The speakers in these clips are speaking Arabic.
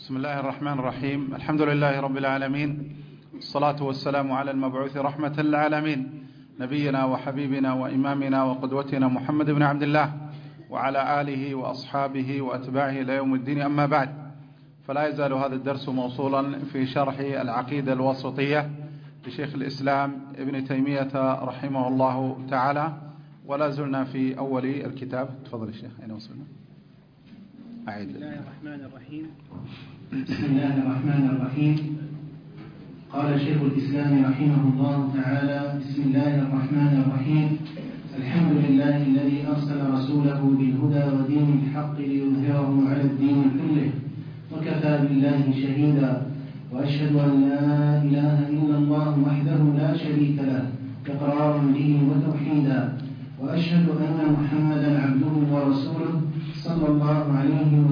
بسم الله الرحمن الرحيم. الحمد لله رب العالمين، الصلاة والسلام على المبعوث رحمة للعالمين، نبينا وحبيبنا وإمامنا وقدوتنا محمد بن عبد الله وعلى آله وأصحابه وأتباعه إلى يوم الدين. أما بعد، فلا يزال هذا الدرس موصولا في شرح العقيدة الواسطية لشيخ الإسلام ابن تيمية رحمه الله تعالى، ولا زلنا في أول الكتاب. تفضل الشيخ، أين وصلنا؟ بسم الله الرحمن الرحيم. بسم الله الرحمن الرحيم. قال شيخ الإسلام رحمه الله تعالى: بسم الله الرحمن الرحيم. الحمد لله الذي أرسل رسوله بالهدى ودين الحق ليظهره على الدين كله، وكفى بالله شهيدا، وأشهد أن لا إله إلا الله وحده لا شريك له إقرارا به وتوحيدا، وأشهد أن محمدا عبده ورسوله صلى الله عليه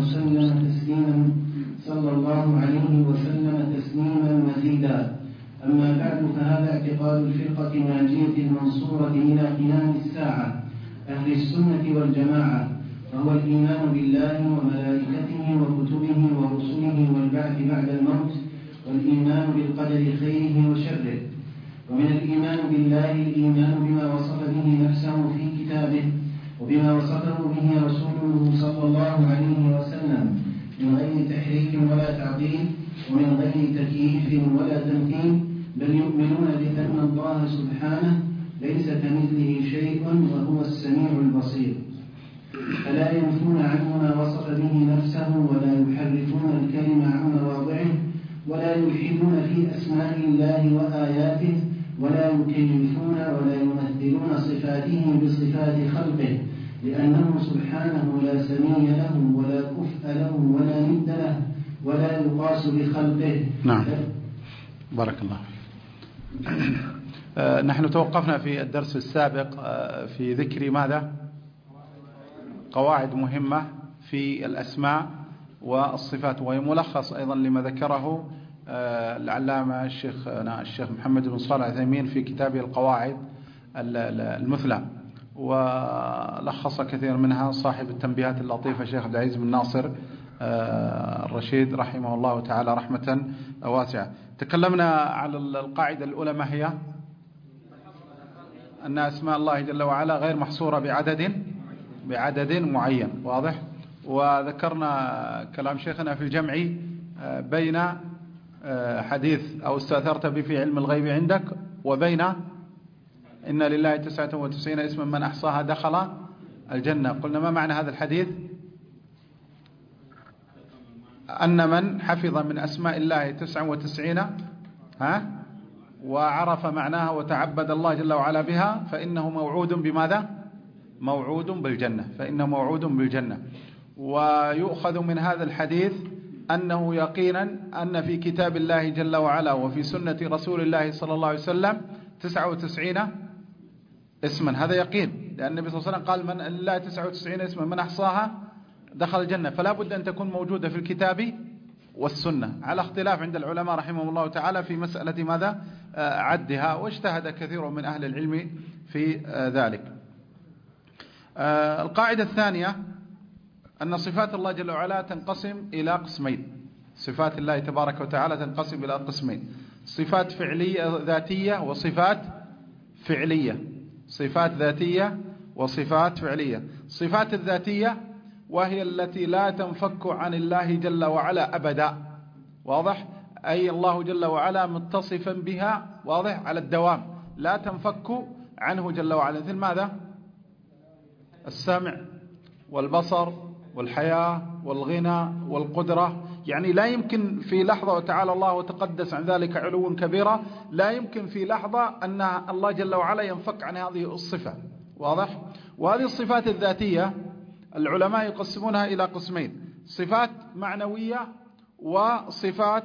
وسلم تسليما مزيدا. أما بعد، فهذا اعتقاد الفرقة الناجية المنصورة إلى قيام الساعة، أهل السنة والجماعة، وهو الإيمان بالله وملائكته وكتبه ورسله والبعث بعد الموت، والإيمان بالقدر خيره وشره. ومن الإيمان بالله الإيمان بما وصف به نفسه في كتابه، وبما وصفه به رسوله صلى الله عليه وسلم، من غير تحريف ولا تعطيل، ومن غير تكييف ولا تمثيل، بل يؤمنون بأن الله سبحانه ليس كمثله شيء وهو السميع البصير، فلا ينفون عنه ما وصف به نفسه، ولا يحرفون الكلم عن مواضعه، ولا يلحدون في أسماء الله وآياته، ولا يكيفون ولا يمثلون صفاته بصفات خلقه، لأنه سبحانه لا سمي له ولا كفء له ولا ند له، ولا يقاس بخلقه. نعم، بارك الله. نحن توقفنا في الدرس السابق في ذكر ماذا؟ قواعد مهمة في الأسماء والصفات، وهي ملخص أيضا لما ذكره العلامة الشيخ محمد بن صالح العثيمين في كتابه القواعد المثلى، ولخص كثير منها صاحب التنبيهات اللطيفة الشيخ عبد العزيز بن ناصر الرشيد رحمه الله تعالى رحمة واسعة. تكلمنا على القاعدة الأولى، ما هي؟ أن أسماء الله جل وعلا غير محصورة بعدد معين، واضح؟ وذكرنا كلام شيخنا في الجمع بين حديث أو استأثرت به في علم الغيب عندك، وبين إن لله 99 اسما من أحصاها دخل الجنة. قلنا ما معنى هذا الحديث؟ أن من حفظ من أسماء الله 99 وعرف معناها وتعبد الله جل وعلا بها، فإنه موعود بماذا؟ موعود بالجنة، فإنه موعود بالجنة. ويؤخذ من هذا الحديث أنه يقينا أن في كتاب الله جل وعلا وفي سنة رسول الله صلى الله عليه وسلم 99 اسما، هذا يقين، لأن النبي صلى الله عليه وسلم قال من الله 99 اسما من أحصاها دخل الجنة، فلا بد أن تكون موجودة في الكتاب والسنة، على اختلاف عند العلماء رحمهم الله تعالى في مسألة ماذا؟ عدها، واجتهد كثير من أهل العلم في ذلك. القاعدة الثانية أن صفات الله جل وعلا تنقسم إلى قسمين. صفات الله تبارك وتعالى تنقسم إلى قسمين: صفات فعلية ذاتية وصفات فعلية. صفات ذاتية وصفات فعلية. صفات الذاتية وهي التي لا تنفك عن الله جل وعلا أبدا، واضح؟ أي الله جل وعلا متصفا بها، واضح؟ على الدوام، لا تنفك عنه جل وعلا. مثل ماذا؟ السمع والبصر والحياة والغنى والقدرة، يعني لا يمكن في لحظة، وتعالى الله وتقدس عن ذلك علوا كبيرا، لا يمكن في لحظة أن الله جل وعلا ينفك عن هذه الصفة، واضح؟ وهذه الصفات الذاتية العلماء يقسمونها إلى قسمين: صفات معنوية وصفات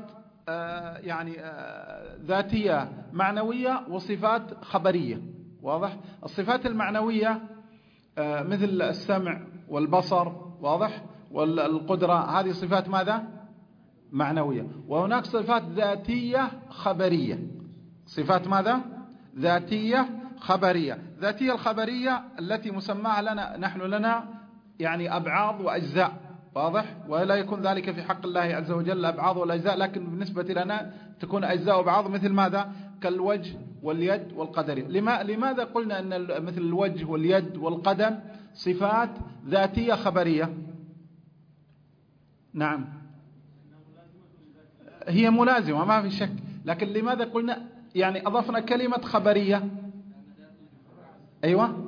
ذاتية معنوية وصفات خبرية، واضح؟ الصفات المعنوية مثل السمع والبصر، واضح؟ والقدرة، هذه صفات ماذا؟ معنوية. وهناك صفات ذاتية خبرية. صفات ماذا؟ ذاتية خبرية. ذاتية الخبرية التي مسماها لنا نحن يعني أبعاض وأجزاء، واضح؟ ولا يكون ذلك في حق الله عز وجل الأبعاض والأجزاء، لكن بالنسبة لنا تكون أجزاء وأبعاض، مثل ماذا؟ كالوجه واليد والقدم. لماذا قلنا أن مثل الوجه واليد والقدم صفات ذاتية خبرية؟ نعم، هي ملازمة ما في شك، لكن لماذا قلنا يعني أضفنا كلمة خبرية؟ أيوة،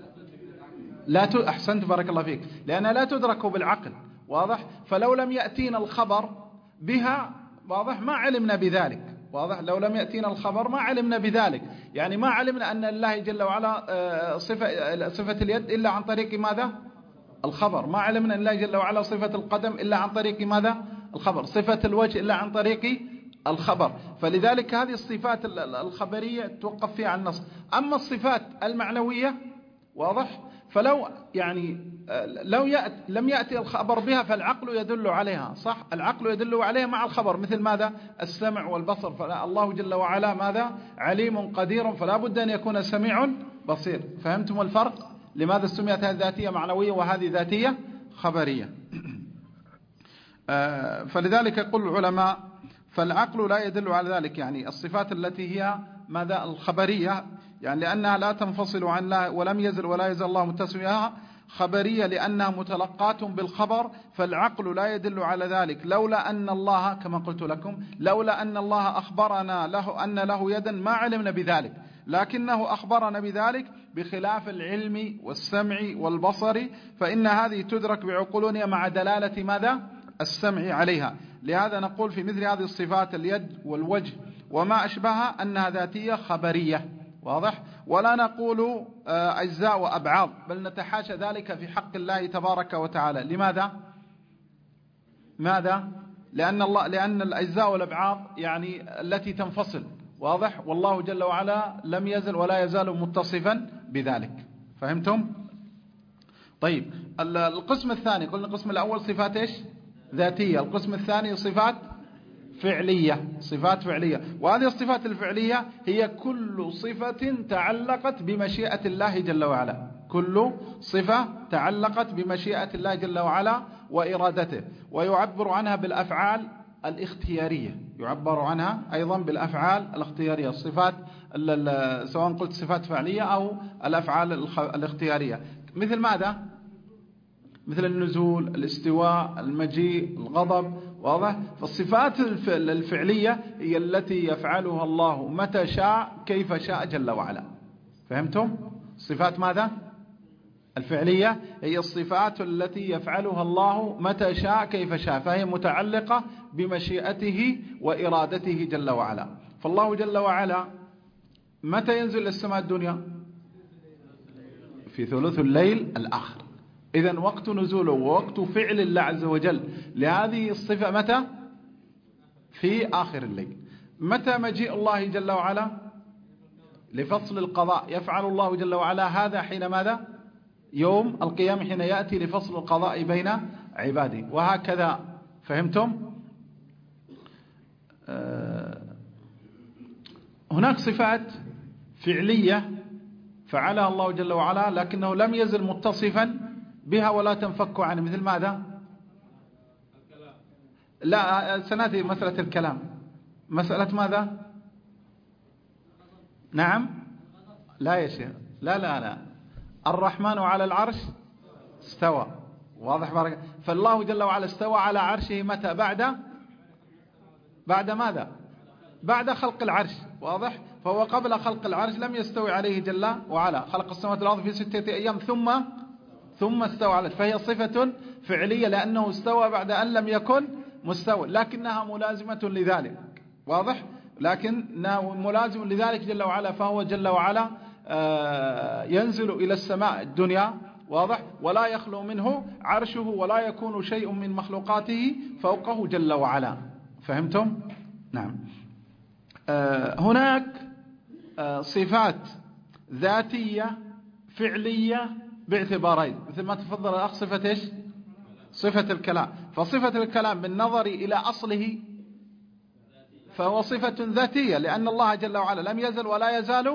أحسنت بارك الله فيك، لأنها لا تدرك بالعقل، واضح؟ فلو لم يأتينا الخبر بها، واضح، ما علمنا بذلك، واضح؟ لو لم يأتينا الخبر ما علمنا بذلك، يعني ما علمنا أن الله جل وعلا صفة اليد إلا عن طريق ماذا؟ الخبر. ما علمنا أن الله جل وعلا صفة القدم إلا عن طريق ماذا؟ الخبر. صفة الوجه إلا عن طريق الخبر. فلذلك هذه الصفات الخبرية توقف فيها على النص. أما الصفات المعنوية، واضح، فلو يعني لم يأتي الخبر بها فالعقل يدل عليها، صح؟ العقل يدل عليها مع الخبر، مثل ماذا؟ السمع والبصر. فالله جل وعلا ماذا؟ عليم قدير، فلا بد أن يكون سميع بصير. فهمتم الفرق؟ لماذا سميت هذه ذاتية معنوية وهذه ذاتية خبرية؟ فلذلك يقول العلماء فالعقل لا يدل على ذلك، يعني الصفات التي هي ماذا؟ الخبرية، يعني لأنها لا تنفصل عن الله ولم يزل ولا يزال الله متصل بها، خبرية لأنها متلقاة بالخبر، فالعقل لا يدل على ذلك. لولا أن الله، كما قلت لكم، لولا أن الله أخبرنا له أن له يدا ما علمنا بذلك، لكنه أخبرنا بذلك بخلاف العلم والسمع والبصر، فإن هذه تدرك بعقولنا مع دلالة ماذا؟ السمع عليها. لهذا نقول في مثل هذه الصفات اليد والوجه وما أشبهها أنها ذاتية خبرية، واضح؟ ولا نقول أجزاء وأبعاض، بل نتحاشى ذلك في حق الله تبارك وتعالى. لماذا؟ ماذا؟ لأن الأجزاء والأبعاض يعني التي تنفصل، واضح؟ والله جل وعلا لم يزل ولا يزال متصفا بذلك. فهمتم؟ طيب، القسم الثاني، قلنا القسم الأول صفات إيش؟ ذاتية. القسم الثاني صفات فعلية، صفات فعلية. وهذه الصفات الفعلية هي كل صفة تعلقت بمشيئة الله جل وعلا، كل صفة تعلقت بمشيئة الله جل وعلا وإرادته، ويعبر عنها بالأفعال الاختيارية، يعبر عنها أيضا بالأفعال الاختيارية. الصفات سواء قلت صفات فعلية أو الأفعال الاختيارية، مثل ماذا؟ مثل النزول، الاستواء، المجيء، الغضب، واضح؟ فالصفات الفعلية هي التي يفعلها الله متى شاء كيف شاء جل وعلا. فهمتم؟ صفات ماذا؟ الفعلية هي الصفات التي يفعلها الله متى شاء كيف شاء، فهي متعلقة بمشيئته وإرادته جل وعلا. فالله جل وعلا متى ينزل إلى السماء الدنيا؟ في ثلث الليل الآخر. إذن وقت نزوله ووقت فعل الله عز وجل لهذه الصفة متى؟ في آخر الليل. متى مجيء الله جل وعلا؟ لفصل القضاء. يفعل الله جل وعلا هذا حين ماذا؟ يوم القيامة، حين يأتي لفصل القضاء بين عباده، وهكذا. فهمتم؟ هناك صفات فعلية فعلها الله جل وعلا لكنه لم يزل متصفا بها ولا تنفك عنه، مثل ماذا؟ لا، سنأتي مسألة الكلام. مسألة ماذا؟ نعم؟ لا يا شيخ، لا الرحمن على العرش استوى، واضح بارك. فالله جل وعلا استوى على عرشه متى؟ بعد ماذا؟ بعد خلق العرش، واضح؟ فهو قبل خلق العرش لم يستوي عليه جل وعلا، خلق السماوات والأرض في 6 أيام ثم استوى عليه، فهي صفة فعلية لأنه استوى بعد أن لم يكن مستوى، لكنها ملازمة لذلك، واضح؟ لكنها ملازم لذلك جل وعلا، فهو جل وعلا ينزل إلى السماء الدنيا، واضح؟ ولا يخلو منه عرشه ولا يكون شيء من مخلوقاته فوقه جل وعلا. فهمتم؟ نعم. هناك صفات ذاتية فعلية باعتبارين، مثل ما تفضل الأخ، صفة إيش؟ صفة الكلام. فصفة الكلام بالنظر إلى أصله فهو صفة ذاتية لأن الله جل وعلا لم يزل ولا يزال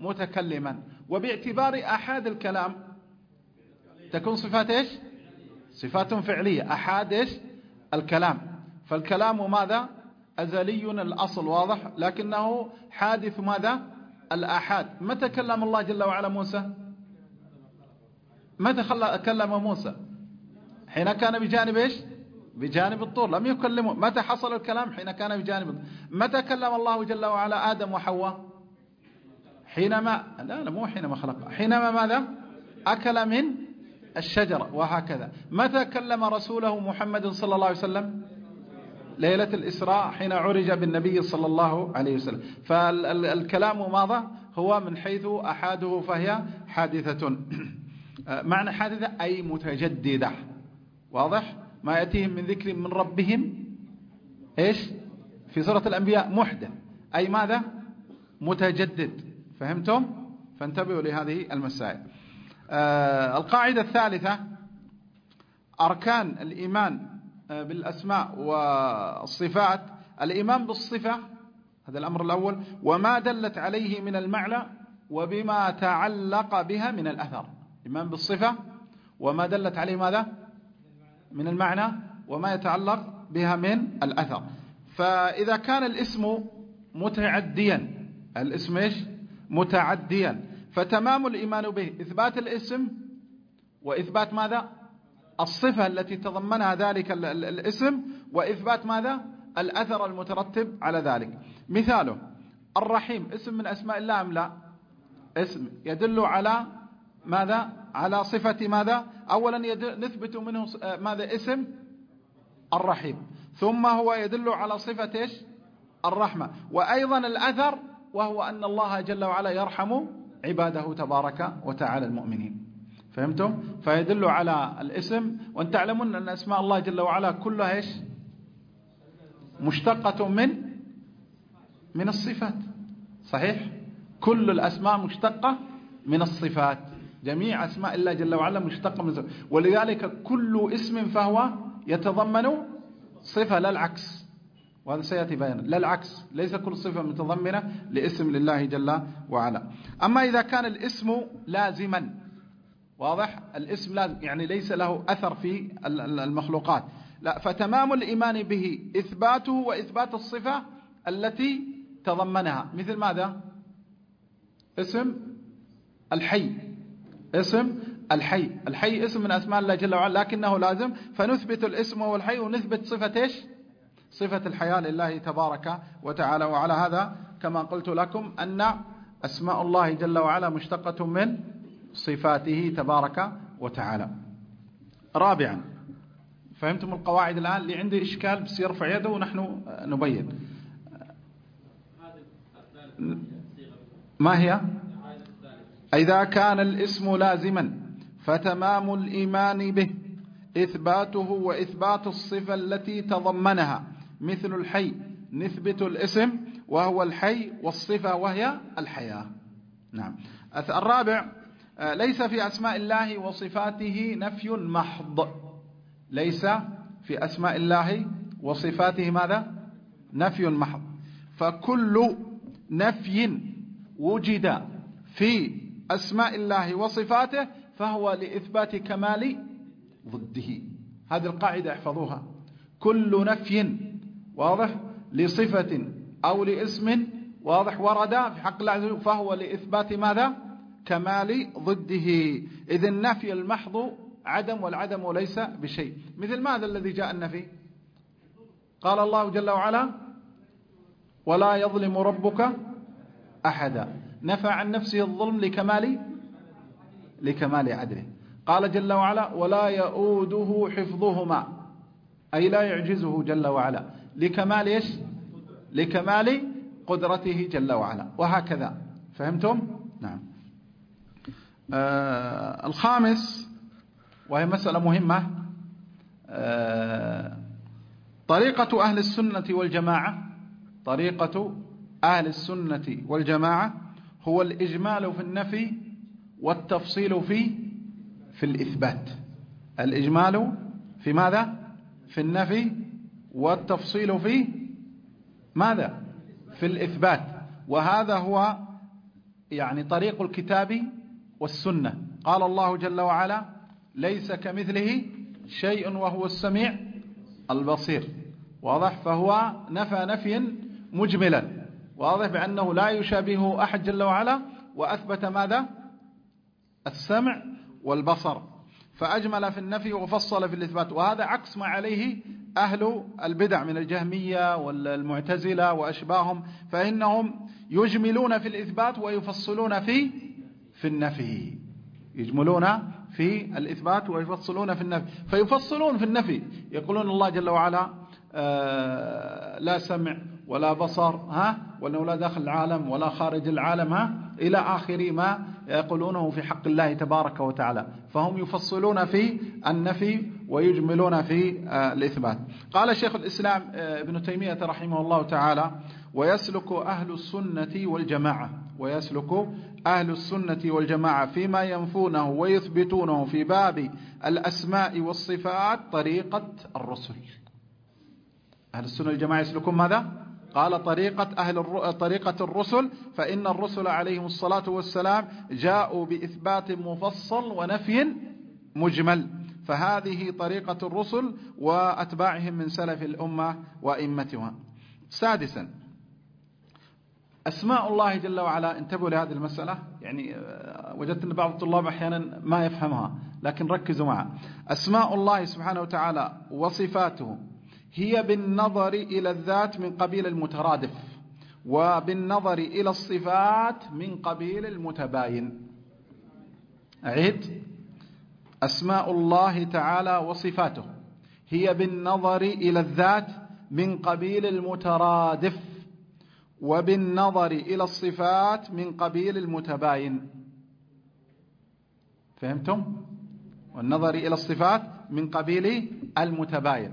متكلما، وباعتبار أحد الكلام تكون صفات إيش؟ صفات فعلية. أحاد إيش؟ الكلام. فالكلام ماذا؟ أزلي الأصل، واضح، لكنه حادث ماذا؟ الآحاد. متى كلم الله جل وعلا موسى؟ متى كلم موسى؟ حين كان بجانب إيش؟ بجانب الطور، لم يكلمه. متى حصل الكلام؟ حين كان بجانب الطور. متى كلم الله جل وعلا آدم وحواء؟ حينما لا مو حينما خلق، حينما ماذا؟ أكل من الشجرة، وهكذا. متى كلم رسوله محمد صلى الله عليه وسلم؟ ليلة الإسراء، حين عرج بالنبي صلى الله عليه وسلم. فالكلام ماذا؟ هو من حيث أحاده فهي حادثة. معنى حادثة أي متجددة، واضح؟ ما يأتيهم من ذكر من ربهم إيش؟ في سورة الأنبياء محدث، أي ماذا؟ متجدد. فهمتم؟ فانتبهوا لهذه المسائل. القاعدة الثالثة: أركان الإيمان بالأسماء والصفات. الإيمان بالصفة، هذا الأمر الأول، وما دلت عليه من المعنى وبما تعلق بها من الأثر. الإيمان بالصفة وما دلت عليه ماذا؟ من المعنى وما يتعلق بها من الأثر. فإذا كان الاسم متعديا، الاسم إيش؟ متعديا، فتمام الإيمان به إثبات الاسم وإثبات ماذا؟ الصفة التي تضمنها ذلك الاسم، وإثبات ماذا؟ الأثر المترتب على ذلك. مثاله: الرحيم اسم من أسماء الله أم لا؟ اسم يدل على ماذا؟ على صفة ماذا؟ أولا نثبت منه ماذا؟ اسم الرحيم، ثم هو يدل على صفة إيش؟ الرحمة، وأيضا الأثر، وهو أن الله جل وعلا يرحم عباده تبارك وتعالى المؤمنين. فهمتم؟ فيدل على الاسم. وأن تعلمون أن أسماء الله جل وعلا كلها إيش؟ مشتقة من الصفات. صحيح؟ كل الأسماء مشتقة من الصفات، جميع أسماء الله جل وعلا مشتقة من الصفات. ولذلك كل اسم فهو يتضمن صفة، لا العكس، وهذا سيأتي بيانا. لا العكس، ليس كل صفة متضمنة لاسم لله جل وعلا. أما إذا كان الاسم لازما، واضح؟ الاسم لازم يعني ليس له أثر في المخلوقات، لا، فتمام الإيمان به إثباته وإثبات الصفة التي تضمنها. مثل ماذا؟ اسم الحي. اسم الحي، الحي اسم من أسماء الله جل وعلا، لكنه لازم، فنثبت الاسم والحي ونثبت صفة إيش؟ صفة الحياة لله تبارك وتعالى. وعلى هذا كما قلت لكم أن أسماء الله جل وعلا مشتقة من صفاته تبارك وتعالى. رابعا، فهمتم القواعد الآن؟ اللي عنده إشكال بس يرفع يده ونحن نبين. ما هي؟ إذا كان الاسم لازما فتمام الإيمان به إثباته وإثبات الصفة التي تضمنها. مثل الحي نثبت الاسم وهو الحي، والصفة وهي الحياة. نعم. الرابع: ليس في أسماء الله وصفاته نفي محض. ليس في أسماء الله وصفاته ماذا؟ نفي محض. فكل نفي وجد في أسماء الله وصفاته فهو لإثبات كمال ضده. هذه القاعدة احفظوها. كل نفي، واضح، لصفة أو لاسم، واضح، ورد في حق الله عز وجل، فهو لإثبات ماذا؟ كمال ضده. إذ النفي المحض عدم، والعدم ليس بشيء. مثل ماذا الذي جاء النفي؟ قال الله جل وعلا: ولا يظلم ربك أحدا. نفى عن نفسه الظلم لكمال عدله. قال جل وعلا: ولا يؤوده حفظهما، أي لا يعجزه جل وعلا، لكمال إيش؟ لكمال قدرته جل وعلا، وهكذا. فهمتم؟ نعم. الخامس، وهي مسألة مهمة، طريقة أهل السنة والجماعة. طريقة أهل السنة والجماعة هو الإجمال في النفي والتفصيل في الإثبات. الإجمال في ماذا؟ في النفي، والتفصيل في ماذا؟ في الإثبات. وهذا هو يعني طريق الكتاب والسنة. قال الله جل وعلا: ليس كمثله شيء وهو السميع البصير، واضح؟ فهو نفى نفيا مجملا، واضح بأنه لا يشابهه أحد جل وعلا، وأثبت ماذا؟ السمع والبصر، فأجمل في النفي وفصل في الإثبات. وهذا عكس ما عليه أهل البدع من الجهمية والمعتزلة وأشباههم، فإنهم يجملون في الإثبات ويفصلون في النفي، يجملون في الإثبات ويفصلون في النفي. فيفصلون في النفي يقولون الله جل وعلا لا سمع ولا بصر، وأنه لا داخل العالم ولا خارج العالم، إلى آخر ما يقولونه في حق الله تبارك وتعالى. فهم يفصلون في النفي ويجملون في الإثبات. قال شيخ الإسلام ابن تيمية رحمه الله تعالى: ويسلك أهل السنة والجماعة فيما ينفونه ويثبتونه في باب الأسماء والصفات طريقة السنة والجماعة يسلكون ماذا؟ قال طريقة الرسل، فإن الرسل عليهم الصلاة والسلام جاءوا بإثبات مفصل ونفي مجمل، فهذه طريقة الرسل وأتباعهم من سلف الأمة وإمتها. سادسا، أسماء الله جل وعلا. انتبهوا لهذه المسألة، يعني وجدت أن بعض الطلاب أحيانا ما يفهمها، لكن ركزوا معها. أسماء الله سبحانه وتعالى وصفاته هي بالنظر إلى الذات من قبيل المترادف، وبالنظر إلى الصفات من قبيل المتباين. أعيد: أسماء الله تعالى وصفاته هي بالنظر إلى الذات من قبيل المترادف، وبالنظر إلى الصفات من قبيل المتباين. فهمتم؟ والنظر إلى الصفات من قبيل المتباين.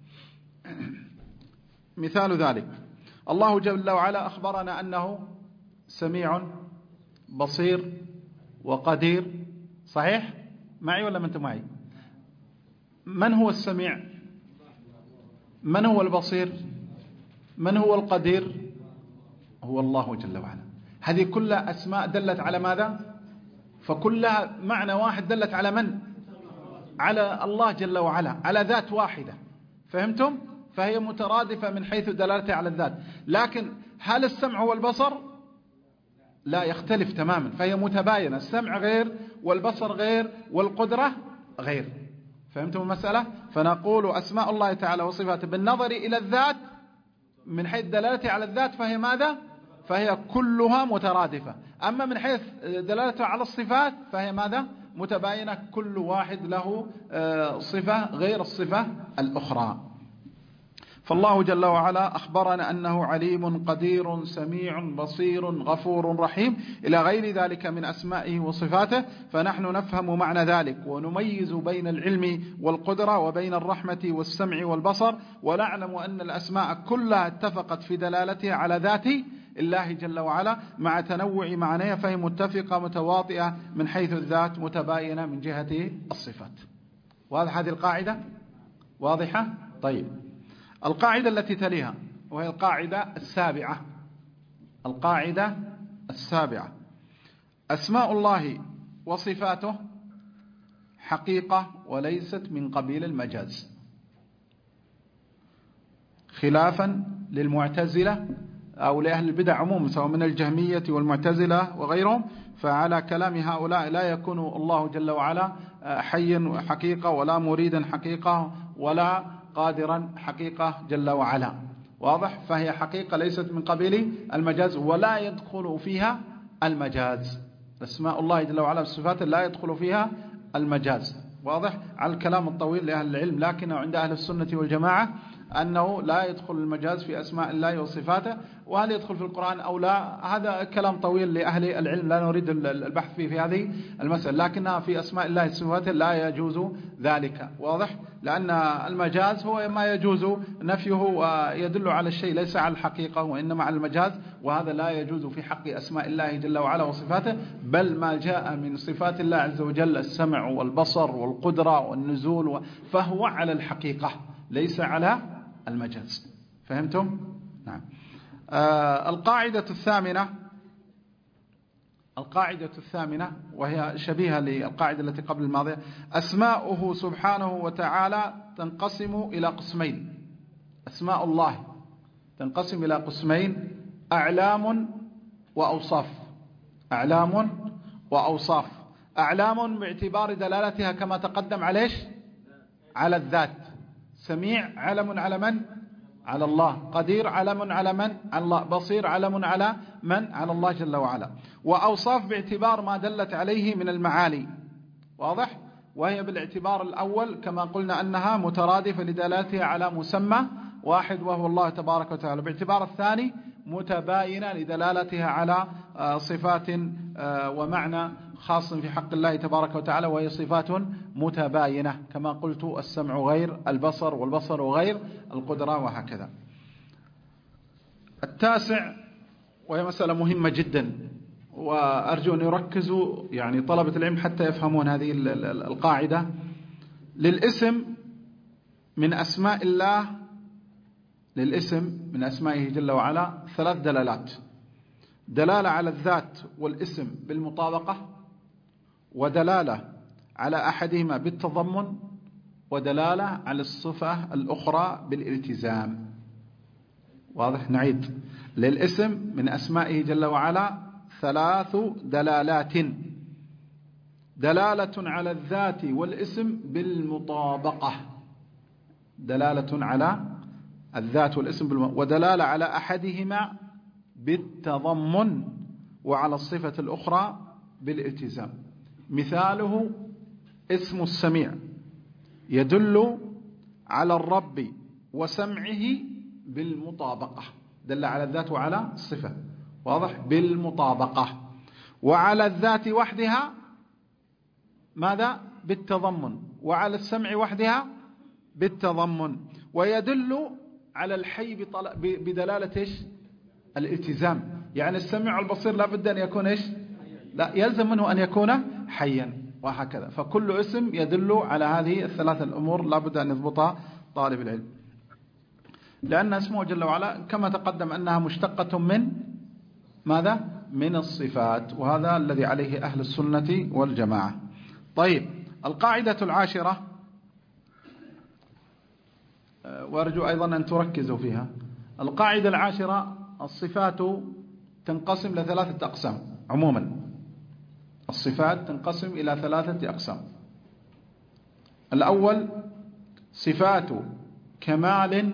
مثال ذلك: الله جل وعلا أخبرنا أنه سميع بصير وقدير. صحيح؟ معي ولا ما أنتم معي؟ من هو السميع؟ من هو البصير؟ من هو القدير؟ هو الله جل وعلا. هذه كلها أسماء دلت على ماذا؟ فكلها معنى واحد، دلت على من؟ على الله جل وعلا، على ذات واحدة. فهمتم؟ فهي مترادفة من حيث دلالتها على الذات. لكن هل السمع والبصر؟ لا، يختلف تماما، فهي متباينة. السمع غير، والبصر غير، والقدرة غير. فهمتم المسألة؟ فنقول أسماء الله تعالى وصفاته بالنظر إلى الذات من حيث دلالتها على الذات فهي ماذا؟ فهي كلها مترادفة. أما من حيث دلالتها على الصفات فهي ماذا؟ متباينة، كل واحد له صفة غير الصفة الأخرى. فالله جل وعلا أخبرنا أنه عليم قدير سميع بصير غفور رحيم إلى غير ذلك من أسمائه وصفاته، فنحن نفهم معنى ذلك ونميز بين العلم والقدرة وبين الرحمة والسمع والبصر، ونعلم أن الأسماء كلها اتفقت في دلالتها على ذات الله جل وعلا مع تنوع معانيها، فهي متفقة متواطئة من حيث الذات، متباينة من جهة الصفات. وهذه القاعدة واضحة؟ طيب، القاعدة التي تليها وهي القاعدة السابعة: أسماء الله وصفاته حقيقة وليست من قبيل المجاز، خلافا للمعتزلة أو لأهل البدع عموما، سواء من الجهمية والمعتزلة وغيرهم. فعلى كلام هؤلاء لا يكون الله جل وعلا حيا حقيقة، ولا مريدا حقيقة، ولا قادرا حقيقة جل وعلا. واضح؟ فهي حقيقة ليست من قبيل المجاز، ولا يدخل فيها المجاز. أسماء الله جل وعلا والصفات لا يدخل فيها المجاز. واضح؟ على الكلام الطويل لأهل العلم، لكنه عند أهل السنة والجماعة أنه لا يدخل المجاز في أسماء الله وصفاته. وهل يدخل في القرآن أو لا، هذا كلام طويل لأهل العلم، لا نريد البحث فيه في هذه المسألة، لكنها في أسماء الله وصفاته لا يجوز ذلك. واضح؟ لأن المجاز هو ما يجوز نفيه ويدل على الشيء ليس على الحقيقة، وإنما على المجاز، وهذا لا يجوز في حق أسماء الله جل وعلا وصفاته. بل ما جاء من صفات الله عز وجل السمع والبصر والقدرة والنزول فهو على الحقيقة ليس على المجاز. فهمتم؟ نعم. القاعدة الثامنة: القاعدة الثامنة وهي شبيهة للقاعدة التي قبل الماضية: أسماؤه سبحانه وتعالى تنقسم إلى قسمين. أسماء الله تنقسم إلى قسمين: أعلام وأوصاف. أعلام وأوصاف. أعلام باعتبار دلالتها كما تقدم على الذات. سميع علم على من؟ على الله. قدير علم على من؟ على الله. بصير علم على من؟ على الله جل وعلا. وأوصاف باعتبار ما دلت عليه من المعالي. واضح؟ وهي بالاعتبار الأول كما قلنا أنها مترادفة لدلالتها على مسمى واحد وهو الله تبارك وتعالى. باعتبار الثاني متباينة لدلالتها على صفات ومعنى خاص في حق الله تبارك وتعالى، وهي صفات متباينة كما قلت: السمع غير البصر، والبصر غير القدرة، وهكذا. التاسع، وهي مسألة مهمة جدا، وأرجو أن يركزوا يعني طلبة العلم حتى يفهمون هذه القاعدة: للاسم من أسماء الله، للاسم من أسمائه جل وعلا 3 دلالات: دلالة على الذات والاسم بالمطابقة، ودلالة على أحدهما بالتضمن، ودلالة على الصفة الأخرى بالالتزام. واضح؟ نعيد: للاسم من أسمائه جل وعلا 3 دلالات: دلالة على الذات والاسم بالمطابقة، دلالة على الذات والاسم ودلالة على أحدهما بالتضمن، وعلى الصفة الأخرى بالالتزام. مثاله: اسم السميع يدل على الرب وسمعه بالمطابقة، دل على الذات وعلى الصفة. واضح؟ بالمطابقة. وعلى الذات وحدها ماذا؟ بالتضمن. وعلى السمع وحدها بالتضمن. ويدل على الحي بدلالة إيش؟ الالتزام. يعني السميع والبصير لا بد أن يكون إيش؟ لا، يلزم منه أن يكون حيا، وهكذا. فكل اسم يدل على هذه ال3 الأمور لا بد أن يضبطها طالب العلم، لأن اسمه جل وعلا كما تقدم أنها مشتقة من ماذا؟ من الصفات، وهذا الذي عليه أهل السنة والجماعة. طيب، القاعدة العاشرة، وأرجو أيضا أن تركزوا فيها. القاعدة العاشرة: الصفات تنقسم إلى 3 أقسام. عموما الصفات تنقسم إلى 3 أقسام. الأول صفات كمال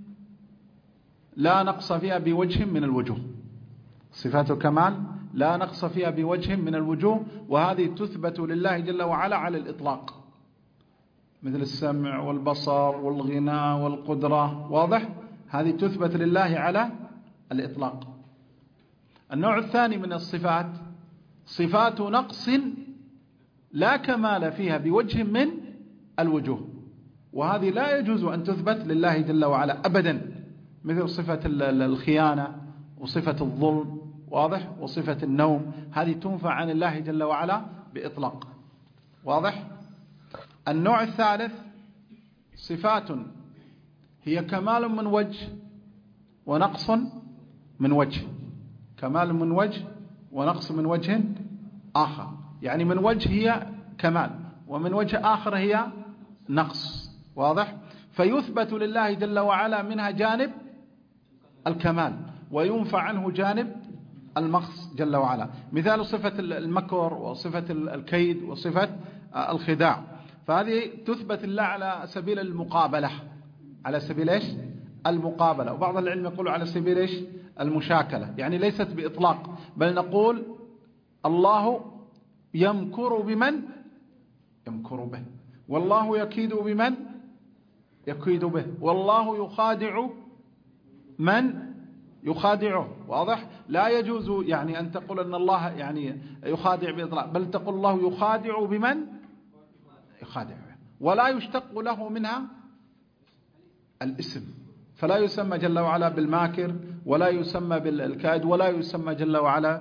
لا نقص فيها بوجه من الوجوه. صفات الكمال لا نقص فيها بوجه من الوجوه، وهذه تثبت لله جل وعلا على الإطلاق، مثل السمع والبصر والغنى والقدرة. واضح؟ هذه تثبت لله على الإطلاق. النوع الثاني من الصفات صفات نقص لا كمال فيها بوجه من الوجوه، وهذه لا يجوز أن تثبت لله جل وعلا أبدا، مثل صفة الخيانة وصفة الظلم. واضح؟ وصفة النوم، هذه تنفى عن الله جل وعلا بإطلاق. واضح؟ النوع الثالث صفات هي كمال من وجه ونقص من وجه. كمال من وجه ونقص من وجه آخر، يعني من وجه هي كمال، ومن وجه آخر هي نقص. واضح؟ فيثبت لله جل وعلا منها جانب الكمال، وينفى عنه جانب المقص جل وعلا. مثال صفة المكر وصفة الكيد وصفة الخداع، فهذه تثبت لله على سبيل المقابلة. على سبيل إيش؟ المقابلة. وبعض العلم يقول على سبيل إيش؟ المشاكلة، يعني ليست بإطلاق، بل نقول الله يمكر بمن يمكر به، والله يكيد بمن يكيد به، والله يخادع من يخادعه. واضح؟ لا يجوز يعني أن تقول أن الله يعني يخادع بإطلاق، بل تقول الله يخادع بمن يخادع به، ولا يشتق له منها الاسم، فلا يسمى جل وعلا بالماكر، ولا يسمى بالكائد، ولا يسمى جل وعلا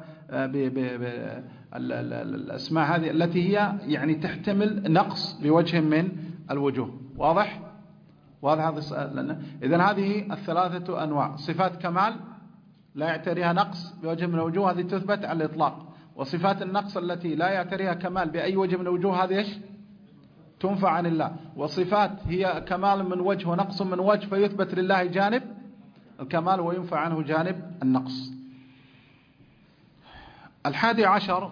بالأسماء هذه التي هي يعني تحتمل نقص بوجه من الوجوه. واضح؟ واضح هذا السؤال. إذن هذه 3 أنواع: صفات كمال لا يعتريها نقص بوجه من الوجوه، هذه تثبت على الإطلاق، وصفات النقص التي لا يعتريها كمال بأي وجه من الوجوه هذه إيش؟ تنفع عن الله. وصفات هي كمال من وجه ونقص من وجه فيثبت لله جانب الكمال وينفع عنه جانب النقص. 11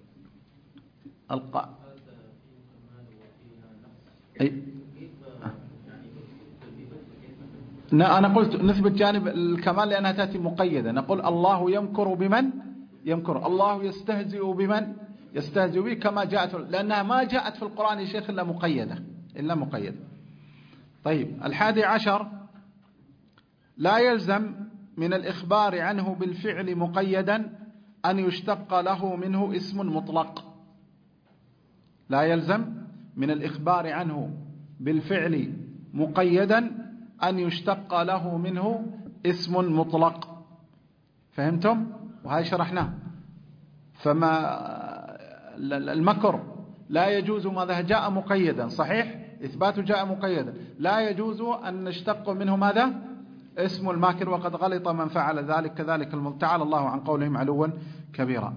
أنا قلت نثبت جانب الكمال لأنها تأتي مقيدة. نقول الله يمكر بمن يمكر، الله يستهزئ بمن يستهزئ به كما جاءت، لأنها ما جاءت في القرآن يا شيخ إلا مقيدة. طيب 11 لا يلزم من الإخبار عنه بالفعل مقيدا أن يشتق له منه اسم مطلق. لا يلزم من الإخبار عنه بالفعل مقيدا أن يشتق له منه اسم مطلق. فهمتم؟ وهذا شرحناه. فما المكر لا يجوز ماذا جاء مقيدا، صحيح؟ إثباته جاء مقيدا، لا يجوز أن نشتق منه ماذا؟ اسم الماكر، وقد غلط من فعل ذلك كذلك تعالى الله عن قولهم علوا كبيرا.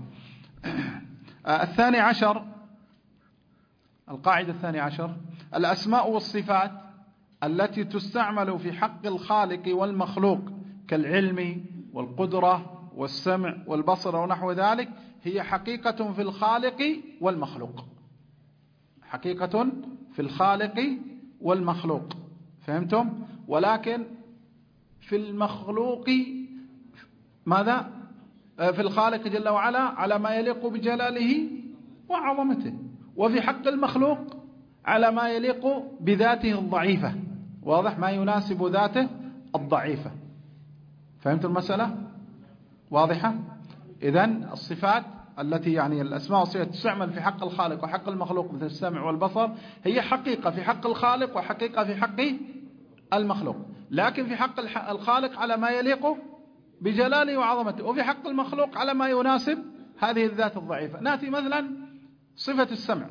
12 القاعدة 12 الأسماء والصفات التي تستعمل في حق الخالق والمخلوق كالعلم والقدرة والسمع والبصر ونحو ذلك هي حقيقة في الخالق والمخلوق، حقيقة في الخالق والمخلوق. فهمتم؟ ولكن في المخلوق ماذا؟ في الخالق جل وعلا على ما يليق بجلاله وعظمته، وفي حق المخلوق على ما يليق بذاته الضعيفة، واضح؟ ما يناسب ذاته الضعيفة. فهمت المسألة؟ واضحة؟ إذن الصفات التي يعني الأسماء والصفات تستعمل في حق الخالق وحق المخلوق مثل السمع والبصر هي حقيقة في حق الخالق وحقيقة في حق المخلوق، لكن في حق الخالق على ما يليق بجلاله وعظمته، وفي حق المخلوق على ما يناسب هذه الذات الضعيفة. نأتي مثلا صفة السمع،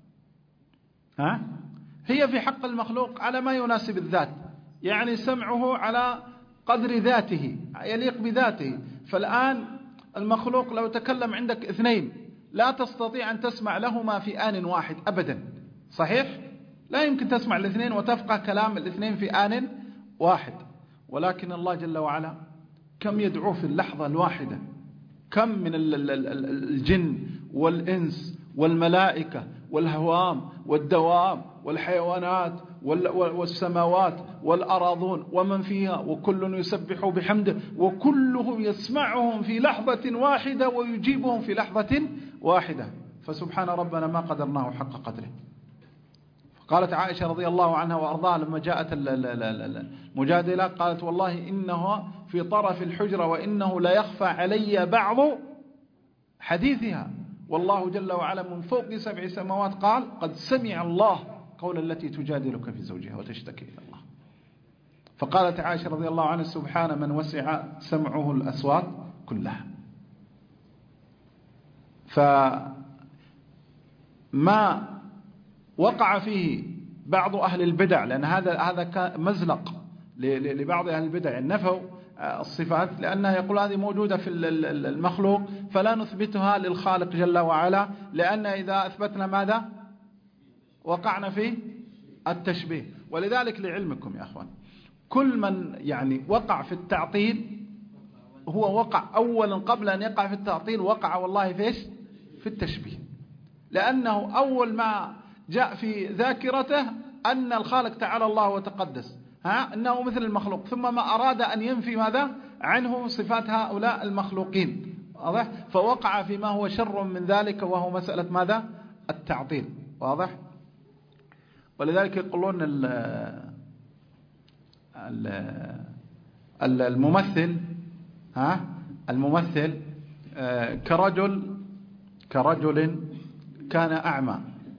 هي في حق المخلوق على ما يناسب الذات، يعني سمعه على قدر ذاته يليق بذاته. فالآن المخلوق لو تكلم عندك اثنين لا تستطيع أن تسمع لهما في آن واحد أبدا، صحيح؟ لا يمكن تسمع الاثنين وتفقه كلام الاثنين في آن واحد. ولكن الله جل وعلا كم يدعو في اللحظة الواحدة، كم من الجن والإنس والملائكة والهوام والدوام والحيوانات والسماوات والأراضون ومن فيها، وكل يسبح بحمده، وكلهم يسمعهم في لحظة واحدة ويجيبهم في لحظة واحدة. فسبحان ربنا ما قدرناه حق قدره. قالت عائشة رضي الله عنها وأرضاها لما جاءت المجادلة قالت والله إنه في طرف الحجرة وإنه لا يخفى علي بعض حديثها، والله جل وعلا من فوق 7 سماوات قال قد سمع الله قول التي تجادلك في زوجها وتشتكي إلى الله. فقالت عائشة رضي الله عنها سبحان من وسع سمعه الأصوات كلها. فما وقع فيه بعض أهل البدع، لأن هذا مزلق لبعض أهل البدع، نفوا الصفات لأنها يقول هذه موجودة في المخلوق فلا نثبتها للخالق جل وعلا، لأن إذا أثبتنا ماذا؟ وقعنا في التشبيه. ولذلك لعلمكم يا أخوان كل من يعني وقع في التعطيل هو وقع أولا قبل أن يقع في التعطيل وقع والله في التشبيه، لأنه أول ما جاء في ذاكرته أن الخالق تعالى الله وتقدس أنه مثل المخلوق، ثم ما أراد أن ينفي ماذا عنه صفات هؤلاء المخلوقين، واضح؟ فوقع فيما هو شر من ذلك وهو مسألة ماذا؟ التعطيل، واضح؟ ولذلك يقولون الممثل الممثل كرجل كان أعمى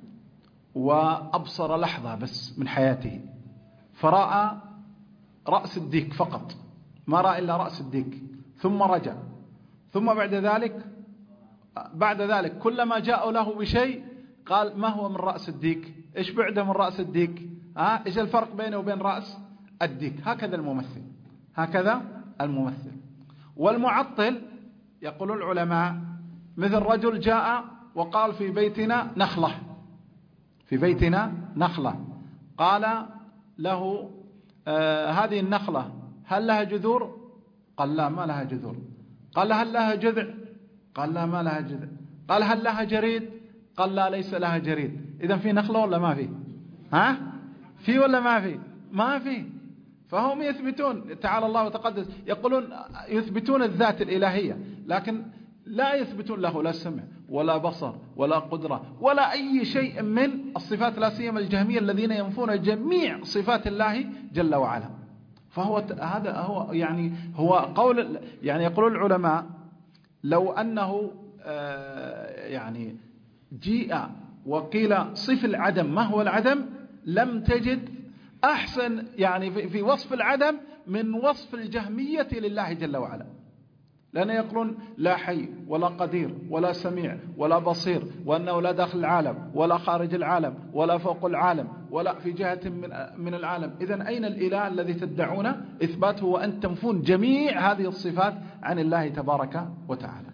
وأبصر لحظة بس من حياته فرأى رأس الديك فقط، ما رأى إلا رأس الديك، ثم رجع، ثم بعد ذلك كلما جاء له بشيء قال ما هو من رأس الديك؟ إيش بعده من رأس الديك؟ إيش الفرق بينه وبين رأس الديك؟ هكذا الممثل. والمعطل يقول العلماء مثل رجل جاء وقال في بيتنا نخلة، في بيتنا نخلة، قال له هذه النخلة هل لها جذور؟ قال لا ما لها جذور. قال هل لها جذع؟ قال لا ما لها جذع. قال هل لها جريد؟ قال لا ليس لها جريد. إذن في نخلة ولا ما في؟ ها؟ في ولا ما في؟ ما في. فهم يثبتون، تعالى الله وتقدس، يقولون يثبتون الذات الإلهية، لكن لا يثبتون له لا سمع ولا بصر ولا قدرة ولا أي شيء من الصفات، لا سيما الجهمية الذين ينفون جميع صفات الله جل وعلا. فهو هذا هو يعني هو قول، يعني يقول العلماء لو أنه يعني جيء وقيل صف العدم، ما هو العدم؟ لم تجد أحسن يعني في وصف العدم من وصف الجهمية لله جل وعلا، لأن يقولون لا حي ولا قدير ولا سميع ولا بصير، وأنه لا داخل العالم ولا خارج العالم ولا فوق العالم ولا في جهة من العالم. إذن أين الإله الذي تدعون إثباته وأن تنفون جميع هذه الصفات عن الله تبارك وتعالى؟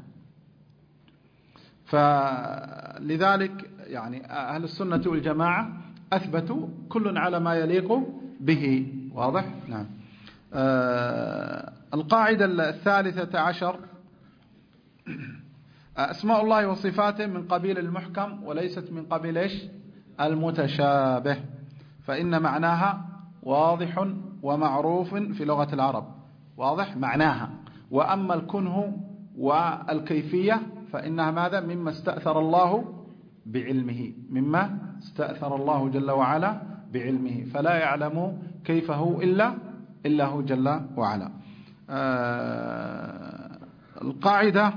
فلذلك يعني أهل السنة والجماعة أثبتوا كل على ما يليق به. واضح؟ نعم. القاعدة 13 أسماء الله وصفاته من قبيل المحكم وليست من قبيل إيش؟ المتشابه، فإن معناها واضح ومعروف في لغة العرب، واضح معناها. وأما الكنه والكيفية فإنها ماذا؟ مما استأثر الله بعلمه، مما استأثر الله جل وعلا بعلمه، فلا يعلم كيفه إلا هو جل وعلا. القاعدة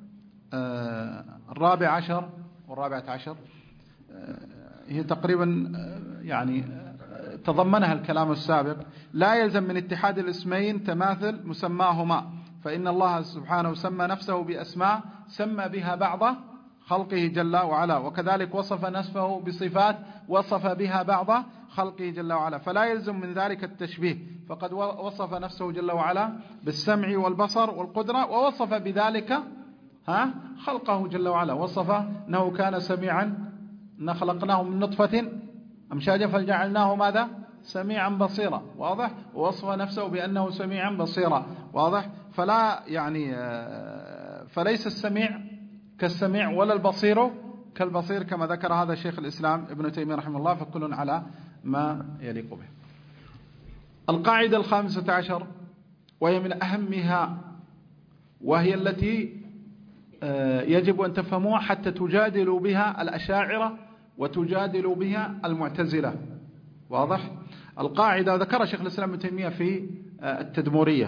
14 و14 هي تقريبا يعني تضمنها الكلام السابق. لا يلزم من اتحاد الاسمين تماثل مسماهما، فإن الله سبحانه سمى نفسه بأسماء سمى بها بعض خلقه جل وعلا، وكذلك وصف نفسه بصفات وصف بها بعض خلقه جل وعلا، فلا يلزم من ذلك التشبيه، فقد وصف نفسه جل وعلا بالسمع والبصر والقدرة، ووصف بذلك خلقه جل وعلا، وصف أنه كان سميعا، إن خلقناه من نطفة أمشاجا فجعلناه ماذا؟ سميعا بصيرا. واضح؟ ووصف نفسه بأنه سميعا بصيرا. واضح؟ فلا يعني فليس السميع كالسميع ولا البصير كالبصير كما ذكر هذا شيخ الإسلام ابن تيمية رحمه الله، فكل على ما يليق به. القاعدة 15 وهي من أهمها، وهي التي يجب أن تفهموها حتى تجادلوا بها الأشاعرة وتجادلوا بها المعتزلة. واضح؟ القاعدة ذكر شيخ الإسلام ابن تيمية في التدمورية،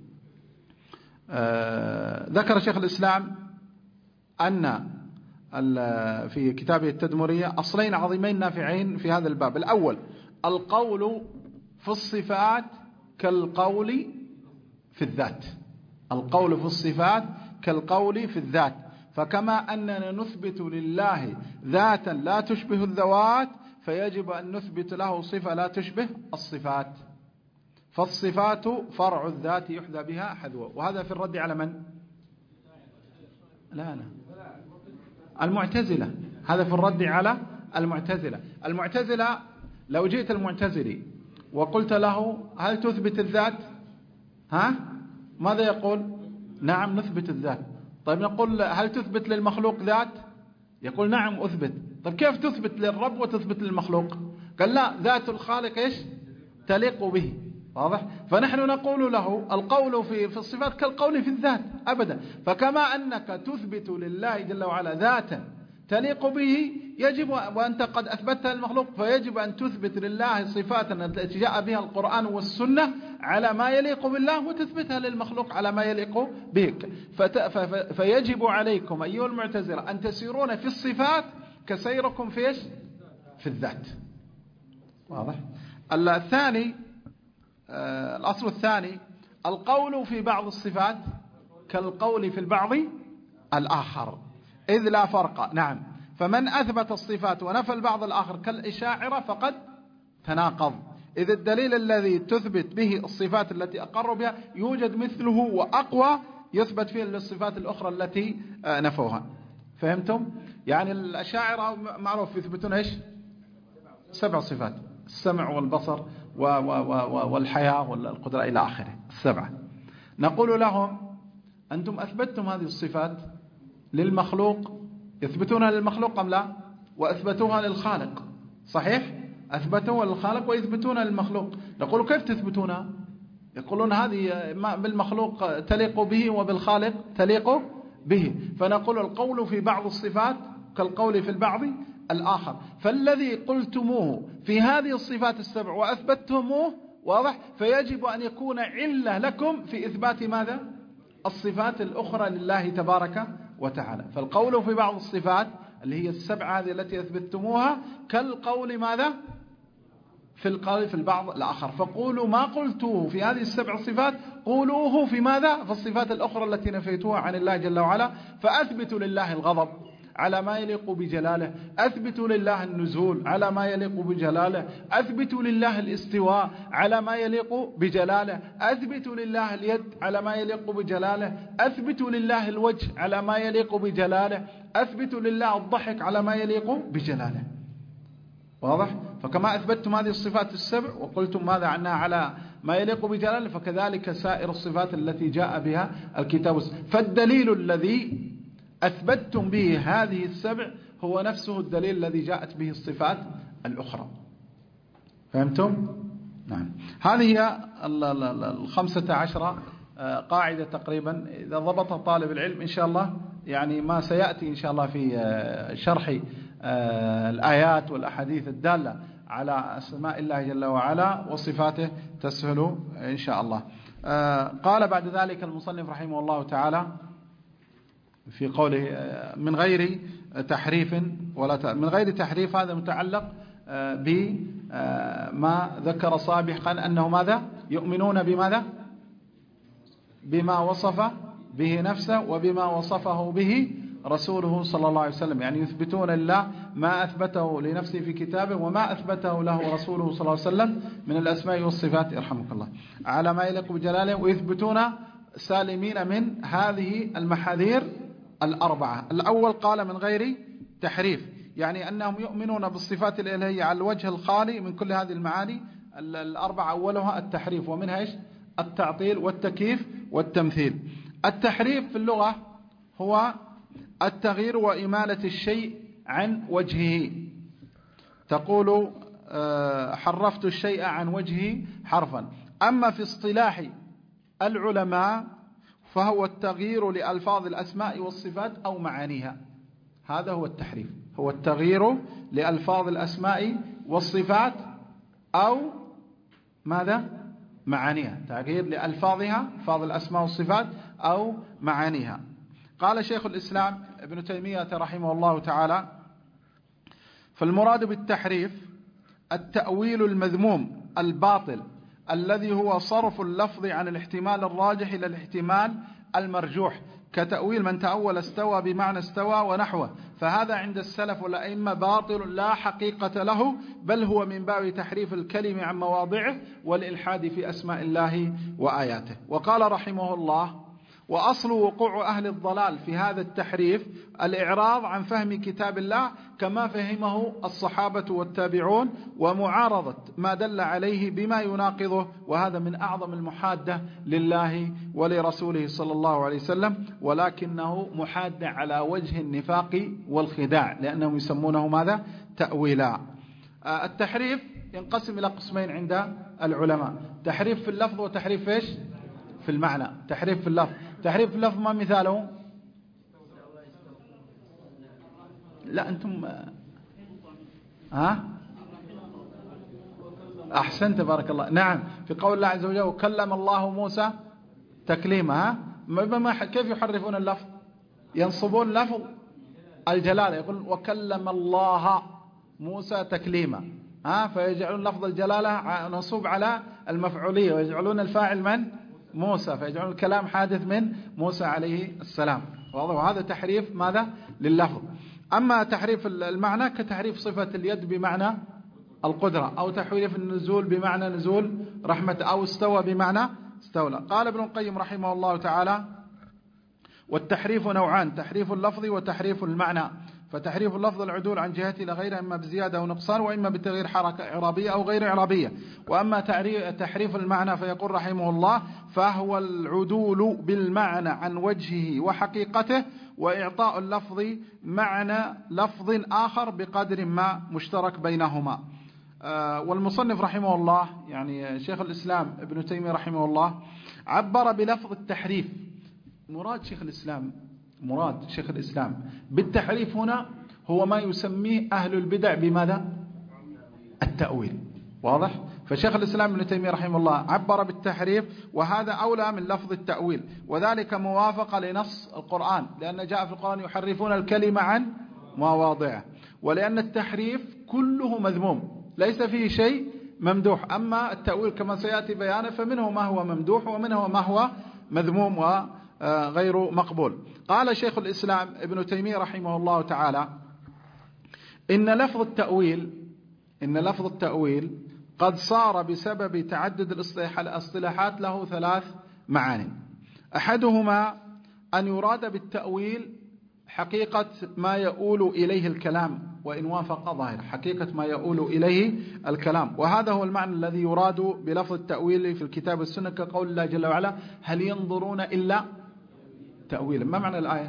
ذكر شيخ الإسلام أن في كتابه التدمورية أصلين عظيمين نافعين في هذا الباب. الأول القول في الصفات كالقول في الذات، القول في الصفات كالقول في الذات، فكما أننا نثبت لله ذاتا لا تشبه الذوات فيجب أن نثبت له صفة لا تشبه الصفات، فالصفات فرع الذات يحذى بها حذوه. وهذا في الرد على من؟ لا المعتزلة، هذا في الرد على المعتزلة. المعتزلة لو جئت المعتزلي وقلت له هل تثبت الذات؟ ماذا يقول؟ نعم نثبت الذات. طيب نقول هل تثبت للمخلوق ذات؟ يقول نعم أثبت. طيب كيف تثبت للرب وتثبت للمخلوق؟ قال لا، ذات الخالق إيش؟ تليق به. واضح؟ فنحن نقول له القول في الصفات كالقول في الذات أبدا، فكما أنك تثبت لله جل وعلا ذاتا تليق به يجب، وأنت قد أثبتها للمخلوق، فيجب أن تثبت لله صفات التي جاء بها القرآن والسنة على ما يليق بالله وتثبتها للمخلوق على ما يليق بك. فيجب عليكم أيها المعتزلة أن تسيرون في الصفات كسيركم في إيش؟ في الذات. واضح؟ الثاني الأصل الثاني القول في بعض الصفات كالقول في البعض الآخر، إذ لا فرق. نعم، فمن أثبت الصفات ونفى البعض الآخر كالإشاعرة فقد تناقض، إذ الدليل الذي تثبت به الصفات التي أقروا بها يوجد مثله وأقوى يثبت فيه للصفات الأخرى التي نفوها. فهمتم؟ يعني الأشاعرة معروف يثبتون إيش؟ 7 صفات: السمع والبصر والحياة والقدرة إلى آخره، 7. نقول لهم: أنتم أثبتتم هذه الصفات للمخلوق، يثبتونها للمخلوق أم لا؟ وأثبتوها للخالق، صحيح؟ أثبتوها للخالق ويثبتونها للمخلوق. نقول: كيف تثبتونها؟ يقولون هذه بالمخلوق تليق به وبالخالق تليق به. فنقول: القول في بعض الصفات كالقول في البعض الآخر، فالذي قلتموه في هذه الصفات 7 وأثبتتموه واضح، فيجب أن يكون علة لكم في إثبات ماذا؟ الصفات الأخرى لله تبارك وتعالى. فالقول في بعض الصفات اللي هي 7 هذه التي أثبتتموها كالقول ماذا؟ في القول في البعض الآخر. فقولوا ما قلتوه في هذه 7 صفات قولوه في ماذا؟ في الصفات الأخرى التي نفيتوها عن الله جل وعلا. فأثبتوا لله الغضب على ما يليق بجلاله، أثبتوا لله النزول على ما يليق بجلاله، أثبتوا لله الاستواء على ما يليق بجلاله، أثبتوا لله اليد على ما يليق بجلاله، أثبتوا لله الوجه على ما يليق بجلاله، أثبتوا لله الضحك على ما يليق بجلاله. واضح؟ فكما أثبتتم هذه الصفات 7 وقلتم ماذا عنها على ما يليق بجلاله، فكذلك سائر الصفات التي جاء بها الكتاب. فالدليل الذي أثبتتم به هذه 7 هو نفسه الدليل الذي جاءت به الصفات الأخرى. فهمتم؟ نعم. هذه هي 15 قاعدة تقريبا إذا ضبط طالب العلم إن شاء الله، يعني ما سيأتي إن شاء الله في شرح الآيات والأحاديث الدالة على أسماء الله جل وعلا وصفاته تسهل إن شاء الله. قال بعد ذلك المصنف رحمه الله تعالى في قوله: من غير تحريف ولا من غير تحريف، هذا متعلق بما ذكر سابقا أنه ماذا؟ يؤمنون بماذا؟ بما وصف به نفسه وبما وصفه به رسوله صلى الله عليه وسلم، يعني يثبتون لله ما أثبته لنفسه في كتابه وما أثبته له رسوله صلى الله عليه وسلم من الأسماء والصفات يرحمك الله على ما يليق بجلاله، ويثبتون سالمين من هذه المحاذير 4. الأول قال: من غير تحريف، يعني أنهم يؤمنون بالصفات الإلهية على الوجه الخالي من كل هذه المعاني 4. أولها التحريف، ومنها إيش؟ التعطيل والتكييف والتمثيل. التحريف في اللغة هو التغيير وإمالة الشيء عن وجهه. تقول حرفت الشيء عن وجهه حرفا. أما في اصطلاح العلماء فهو التغيير لألفاظ الأسماء والصفات أو معانيها. هذا هو التحريف، هو التغيير لألفاظ الأسماء والصفات أو ماذا؟ معانيها. تغيير لألفاظها، ألفاظ الأسماء والصفات أو معانيها. قال شيخ الإسلام ابن تيمية رحمه الله تعالى: فالمراد بالتحريف التأويل المذموم الباطل الذي هو صرف اللفظ عن الاحتمال الراجح إلى الاحتمال المرجوح، كتأويل من تأول استوى بمعنى استوى ونحوه، فهذا عند السلف والأئمة باطل لا حقيقة له، بل هو من باب تحريف الكلم عن مواضعه والإلحاد في أسماء الله وآياته. وقال رحمه الله: وأصل وقوع أهل الضلال في هذا التحريف الإعراض عن فهم كتاب الله كما فهمه الصحابة والتابعون، ومعارضة ما دل عليه بما يناقضه، وهذا من أعظم المحادة لله ولرسوله صلى الله عليه وسلم، ولكنه محادة على وجه النفاق والخداع، لأنهم يسمونه ماذا؟ تأويلا. التحريف ينقسم إلى قسمين عند العلماء: تحريف في اللفظ وتحريف إيش؟ في المعنى. تحريف في اللفظ، تحريف في اللفظ ما مثاله؟ لا أنتم أحسنت بارك الله. نعم، في قول الله عز وجل: وكلم الله موسى تكليما. كيف يحرفون اللفظ؟ ينصبون لفظ الجلالة، يقول وكلم الله موسى تكليما، فيجعلون لفظ الجلالة منصوب على المفعولية، ويجعلون الفاعل من؟ موسى، فيجعلون الكلام حادث من موسى عليه السلام. وهذا تحريف ماذا؟ لللفظ. أما تحريف المعنى كتحريف صفة اليد بمعنى القدرة، أو تحريف النزول بمعنى نزول رحمة، أو استوى بمعنى استولى. قال ابن القيم رحمه الله تعالى: والتحريف نوعان: تحريف اللفظ وتحريف المعنى. فتحريف اللفظ العدول عن جهته إلى غيره، إما بزيادة أو نقصان، وإما بتغيير حركة إعرابية أو غير إعرابية. وأما تحريف المعنى فيقول رحمه الله: فهو العدول بالمعنى عن وجهه وحقيقته، وإعطاء اللفظ معنى لفظ آخر بقدر ما مشترك بينهما. والمصنف رحمه الله، يعني شيخ الإسلام ابن تيمية رحمه الله، عبر بلفظ التحريف. مراد شيخ الإسلام بالتحريف هنا هو ما يسميه أهل البدع بماذا؟ التأويل. واضح؟ فشيخ الإسلام ابن تيمية رحمه الله عبر بالتحريف، وهذا أولى من لفظ التأويل، وذلك موافقة لنص القرآن، لأن جاء في القرآن: يحرفون الكلمة عن مواضعه. ولأن التحريف كله مذموم، ليس فيه شيء ممدوح. أما التأويل كما سيأتي بيانه فمنه ما هو ممدوح ومنه ما هو مذموم وغير مقبول. قال شيخ الإسلام ابن تيمية رحمه الله تعالى: إن لفظ التأويل قد صار بسبب تعدد الاصطلاحات له 3 معاني. أحدهما أن يراد بالتأويل حقيقة ما يؤول إليه الكلام، وإن وافق ظاهر حقيقة ما يؤول إليه الكلام، وهذا هو المعنى الذي يراد بلفظ التأويل في الكتاب والسنة، كقول الله جل وعلا: هل ينظرون إلا تأويلا. ما معنى الآية؟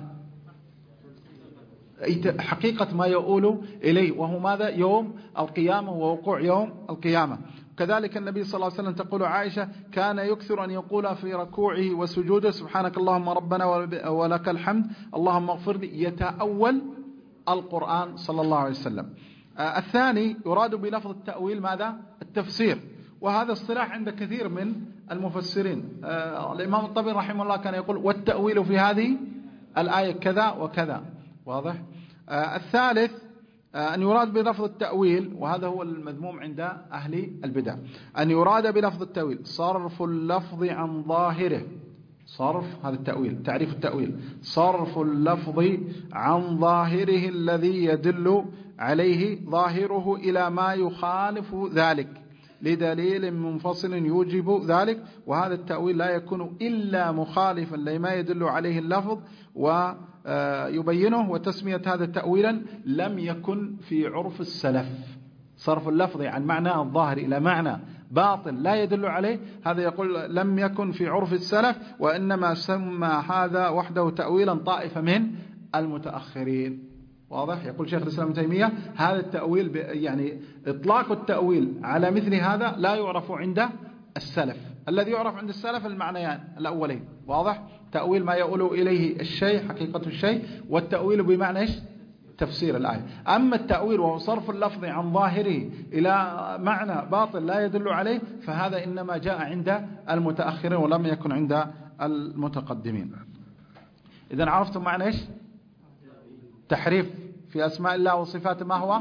حقيقة ما يؤول إليه، وهو ماذا؟ يوم القيامة ووقوع يوم القيامة. كذلك النبي صلى الله عليه وسلم تقول عائشة: كان يكثر أن يقول في ركوعه وسجوده: سبحانك اللهم ربنا ولك الحمد، اللهم اغفر لي. يتأول القرآن صلى الله عليه وسلم. الثاني يراد بلفظ التأويل ماذا؟ التفسير، وهذا اصطلاح عند كثير من المفسرين. الإمام الطبري رحمه الله كان يقول: والتأويل في هذه الآية كذا وكذا. واضح؟ الثالث أن يراد بلفظ التأويل، وهذا هو المذموم عند أهل البدع، أن يراد بلفظ التأويل صرف اللفظ عن ظاهره. هذا التأويل، تعريف التأويل: صرف اللفظ عن ظاهره الذي يدل عليه ظاهره إلى ما يخالف ذلك لدليل منفصل يوجب ذلك. وهذا التأويل لا يكون إلا مخالفا لما يدل عليه اللفظ ويبينه. وتسمية هذا تأويلا لم يكن في عرف السلف. صرف اللفظ عن معنى الظاهر إلى معنى باطن لا يدل عليه، هذا يقول لم يكن في عرف السلف، وإنما سمى هذا وحده تأويلا طائفة من المتأخرين. واضح؟ يقول شيخ الإسلام ابن تيمية: هذا التأويل يعني إطلاق التأويل على مثل هذا لا يعرف عند السلف. الذي يعرف عند السلف المعنيان الأولين. واضح؟ تأويل ما يؤول إليه الشيء، حقيقة الشيء، والتأويل بمعنى إيش؟ تفسير الآية. أما التأويل وهو صرف اللفظ عن ظاهره إلى معنى باطل لا يدل عليه، فهذا إنما جاء عند المتأخرين ولم يكن عند المتقدمين. إذن عرفتم معنى إيش؟ تحريف في أسماء الله وصفاته. ما هو؟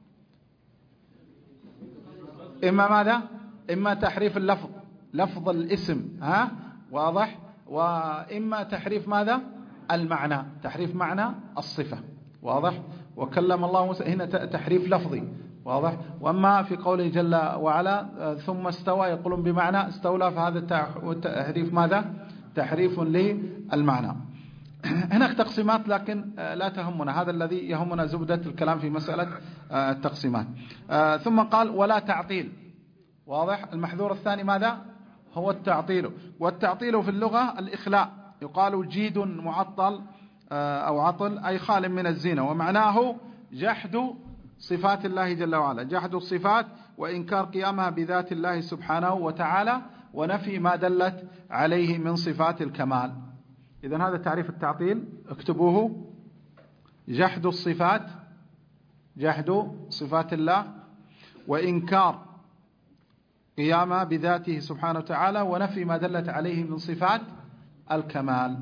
إما ماذا؟ إما تحريف اللفظ، لفظ الاسم، واضح؟ وإما تحريف ماذا؟ المعنى، تحريف معنى الصفة. واضح؟ وكلم الله موسى، هنا تحريف لفظي. واضح؟ وأما في قوله جل وعلا: ثم استوى، يقولون بمعنى استولى، فهذا تحريف ماذا؟ تحريف للمعنى. هناك تقسيمات لكن لا تهمنا، هذا الذي يهمنا زبدة الكلام في مسألة التقسيمات. ثم قال: ولا تعطيل. واضح؟ المحذور الثاني ماذا؟ هو التعطيل. والتعطيل في اللغة الإخلاء، يقال جيد معطل أو عطل، أي خال من الزينة، ومعناه جحد صفات الله جل وعلا، جحد الصفات وإنكار قيامها بذات الله سبحانه وتعالى، ونفي ما دلت عليه من صفات الكمال. إذن هذا تعريف التعطيل، اكتبوه: جحد الصفات، جحد صفات الله، وإنكار قيامها بذاته سبحانه وتعالى، ونفي ما دلت عليه من صفات الكمال.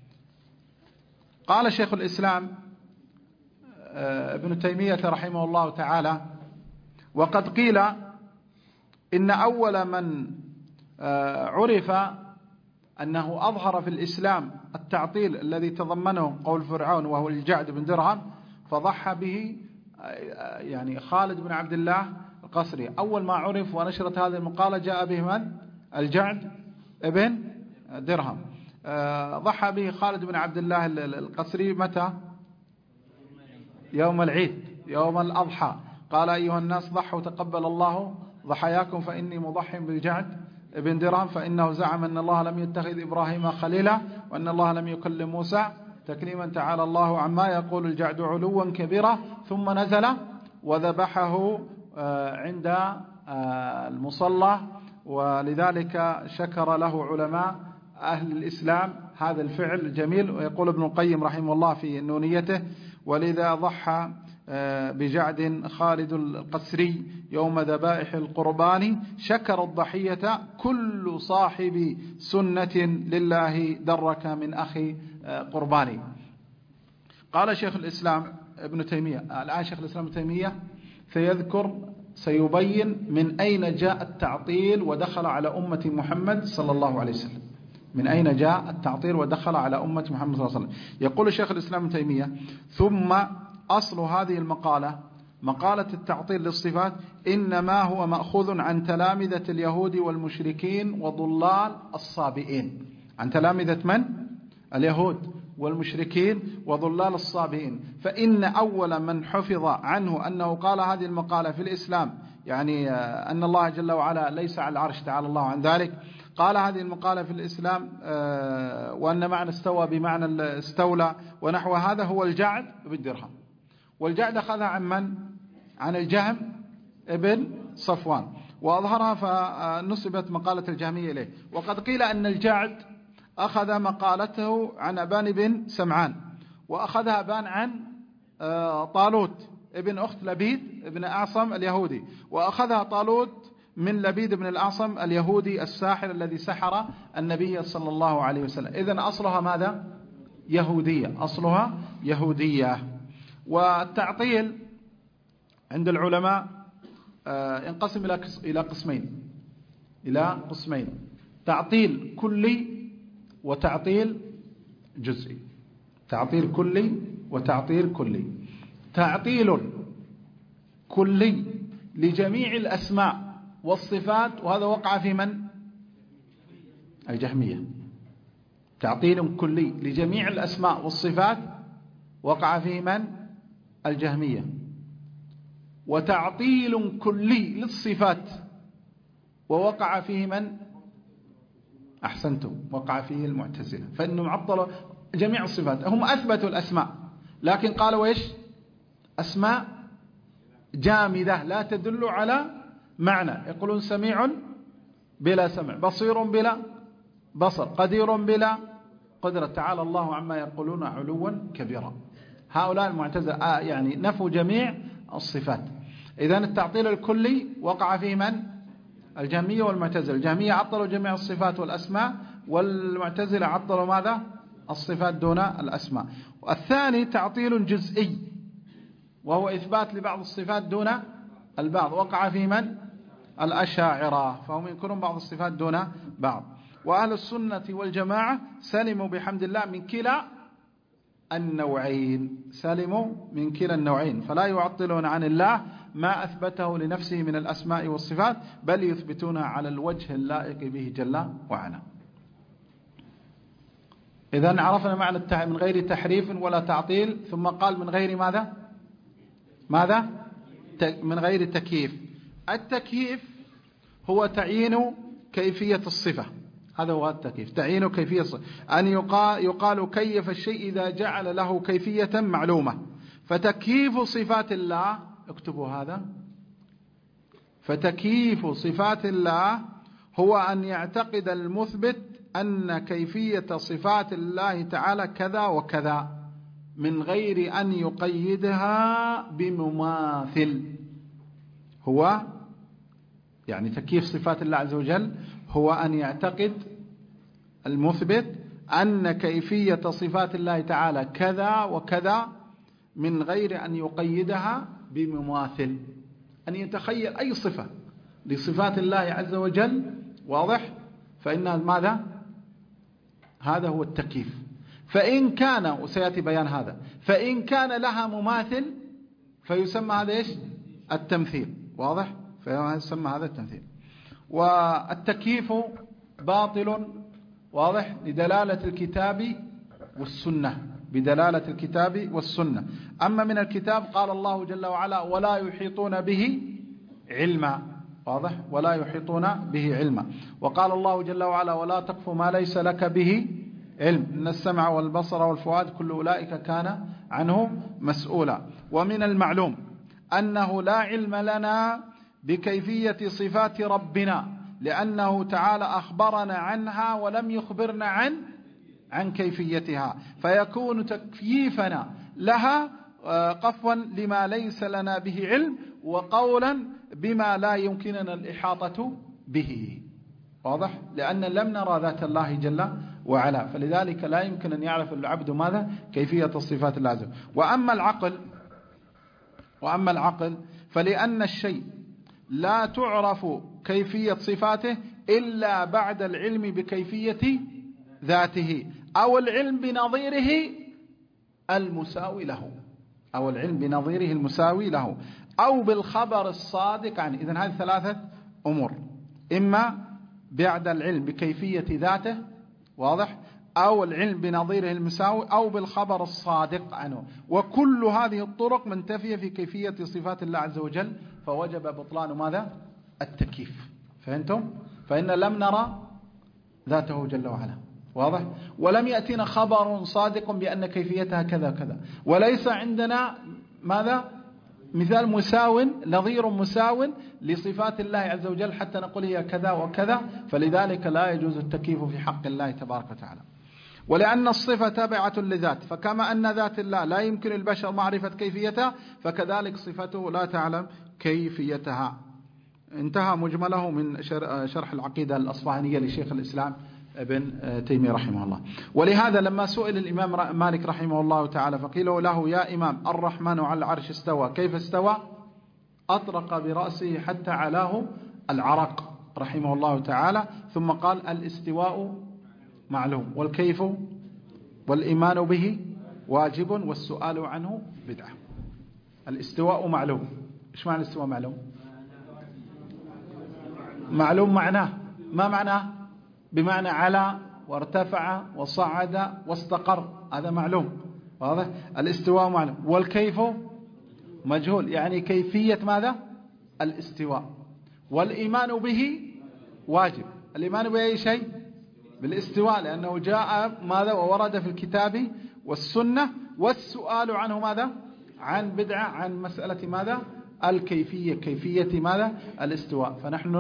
قال شيخ الإسلام ابن تيمية رحمه الله تعالى: وقد قيل إن أول من عرف أنه أظهر في الإسلام التعطيل الذي تضمنه قول فرعون وهو الجعد بن درهم، فضحى به يعني خالد بن عبد الله القصري. أول ما عرف ونشرت هذه المقالة جاء به من؟ الجعد بن درهم. ضحى به خالد بن عبد الله القسري متى؟ يوم العيد، يوم الأضحى. قال أيها الناس ضحوا تقبل الله ضحاياكم فإني مضحي بالجعد ابن درهم، فإنه زعم أن الله لم يتخذ إبراهيم خليلا وأن الله لم يكلم موسى تكليما، تعالى الله عما يقول الجعد علوا كبيرا. ثم نزل وذبحه عند المصلى، ولذلك شكر له علماء أهل الإسلام هذا الفعل الجميل. ويقول ابن القيم رحمه الله في نونيته: ولذا ضحى بجعد خالد القسري يوم ذبائح القربان، شكر الضحية كل صاحب سنة لله درك من أخي قرباني. قال شيخ الإسلام ابن تيمية، الآن شيخ الإسلام ابن تيمية سيبين من أين جاء التعطيل ودخل على أمة محمد صلى الله عليه وسلم، من أين جاء التعطيل ودخل على أمة محمد صلى الله عليه وسلم. يقول الشيخ الإسلام ابن تيمية: ثم أصل هذه المقالة، مقالة التعطيل للصفات، إنما هو مأخوذ عن تلامذة اليهود والمشركين وضلال الصابئين. عن تلامذة من؟ اليهود والمشركين وضلال الصابئين. فإن أول من حفظ عنه أنه قال هذه المقالة في الإسلام، يعني أن الله جل وعلا ليس على العرش تعالى الله عن ذلك، قال هذه المقالة في الإسلام وأن معنى استوى بمعنى استولى ونحو هذا، هو الجعد بن درهم. والجعد أخذها عن من؟ عن الجهم ابن صفوان، وأظهرها فنسبت مقالة الجهمية إليه. وقد قيل أن الجعد أخذ مقالته عن أبان بن سمعان، وأخذها أبان عن طالوت ابن أخت لبيد ابن أعصم اليهودي، وأخذها طالوت من لبيد بن الأعصم اليهودي الساحر الذي سحر النبي صلى الله عليه وسلم. إذن أصلها ماذا؟ يهودية، أصلها يهودية. والتعطيل عند العلماء ينقسم إلى قسمين: تعطيل كلي وتعطيل جزئي. تعطيل كلي وتعطيل كلي. تعطيل كلي لجميع الأسماء والصفات، وهذا وقع في من؟ الجهمية. تعطيل كلي لجميع الأسماء والصفات وقع في من؟ الجهمية. وتعطيل كلي للصفات ووقع فيه من؟ أحسنتم، وقع فيه المعتزلة. فإنهم عطلوا جميع الصفات، هم أثبتوا الأسماء لكن قالوا إيش؟ أسماء جامدة لا تدل على معنى. يقولون سميع بلا سمع، بصير بلا بصر، قدير بلا قدرة، تعالى الله عما يقولون علوا كبيرا. هؤلاء المعتزلة يعني نفوا جميع الصفات. إذن التعطيل الكلي وقع فيه من؟ الجهمية والمعتزلة. الجهمية عطلوا جميع الصفات والأسماء، والمعتزلة عطلوا ماذا؟ الصفات دون الأسماء. والثاني تعطيل جزئي، وهو إثبات لبعض الصفات دون البعض، وقع في من؟ الأشاعرة، فهم ينكرون بعض الصفات دون بعض. وأهل السنة والجماعة سلموا بحمد الله من كلا النوعين، سلموا من كلا النوعين، فلا يعطلون عن الله ما أثبته لنفسه من الأسماء والصفات، بل يثبتونها على الوجه اللائق به جل وعلا. إذن عرفنا معنى من غير تحريف ولا تعطيل، ثم قال من غير ماذا؟ من غير تكييف. التكييف هو تعيين كيفية الصفة، هذا هو التكييف، تعيين كيفية الصفة. أن يقال كيف الشيء إذا جعل له كيفية معلومة. فتكييف صفات الله، اكتبوا هذا، فتكييف صفات الله هو أن يعتقد المثبت أن كيفية صفات الله تعالى كذا وكذا من غير أن يقيدها بمماثل. هو يعني تكييف صفات الله عز وجل هو أن يعتقد المثبت أن كيفية صفات الله تعالى كذا وكذا من غير أن يقيدها بمماثل. أن يتخيل أي صفة لصفات الله عز وجل، واضح؟ فإنها ماذا؟ هذا هو التكييف. فإن كان، وسيأتي بيان هذا، فإن كان لها مماثل فيسمى هذا إيش؟ التمثيل، واضح؟ فيسمى هذا التمثيل. والتكييف باطل واضح؟ لدلالة الكتاب والسنة، بدلالة الكتاب والسنة. أما من الكتاب قال الله جل وعلا ولا يحيطون به علما، واضح؟ ولا يحيطون به علما. وقال الله جل وعلا ولا تقف ما ليس لك به علم إن السمع والبصر والفؤاد كل أولئك كان عنه مسؤولا. ومن المعلوم أنه لا علم لنا بكيفية صفات ربنا، لأنه تعالى أخبرنا عنها ولم يخبرنا عن كيفيتها، فيكون تكييفنا لها قفوا لما ليس لنا به علم، وقولا بما لا يمكننا الإحاطة به، واضح؟ لأن لم نرى ذات الله جل وعلا، فلذلك لا يمكن أن يعرف العبد ماذا؟ كيفية الصفات اللازمة. وأما العقل فلأن الشيء لا تعرف كيفية صفاته إلا بعد العلم بكيفية ذاته، أو العلم بنظيره المساوي له، أو العلم بنظيره المساوي له، أو بالخبر الصادق عنه. إذن هذه ثلاثة أمور: إما بعد العلم بكيفية ذاته، واضح؟ أو العلم بنظيره المساوي، أو بالخبر الصادق عنه. وكل هذه الطرق منتفية في كيفية صفات الله عز وجل، فوجب بطلان ماذا؟ التكييف. فهمتم؟ فإن لم نرى ذاته جل وعلا، واضح؟ ولم يأتينا خبر صادق بأن كيفيتها كذا كذا، وليس عندنا ماذا؟ مثال مساو، نظير مساو لصفات الله عز وجل حتى نقول هي كذا وكذا، فلذلك لا يجوز التكييف في حق الله تبارك وتعالى. ولأن الصفة تابعة لذات، فكما أن ذات الله لا يمكن البشر معرفة كيفيتها، فكذلك صفته لا تعلم كيفيتها. انتهى مجمله من شرح العقيدة الأصفهانية لشيخ الإسلام ابن تيمية رحمه الله. ولهذا لما سئل الإمام مالك رحمه الله تعالى فقيل له يا إمام الرحمن على العرش استوى، كيف استوى؟ أطرق برأسه حتى علاه العرق رحمه الله تعالى، ثم قال الاستواء معلوم، والكيف والإيمان به واجب، والسؤال عنه بدعة. الاستواء معلوم. إيش معنى الاستواء معلوم؟ معلوم معناه، ما معناه؟ بمعنى على وارتفع وصعد واستقر، هذا معلوم، واضح؟ الاستواء معلوم. والكيف مجهول، يعني كيفية ماذا؟ الاستواء. والإيمان به واجب. الإيمان بأي شيء؟ بالاستواء، لأنه جاء ماذا؟ وورد في الكتاب والسنة. والسؤال عنه ماذا؟ عن بدعة، عن مسألة ماذا؟ الكيفية، كيفية ماذا؟ الاستواء. فنحن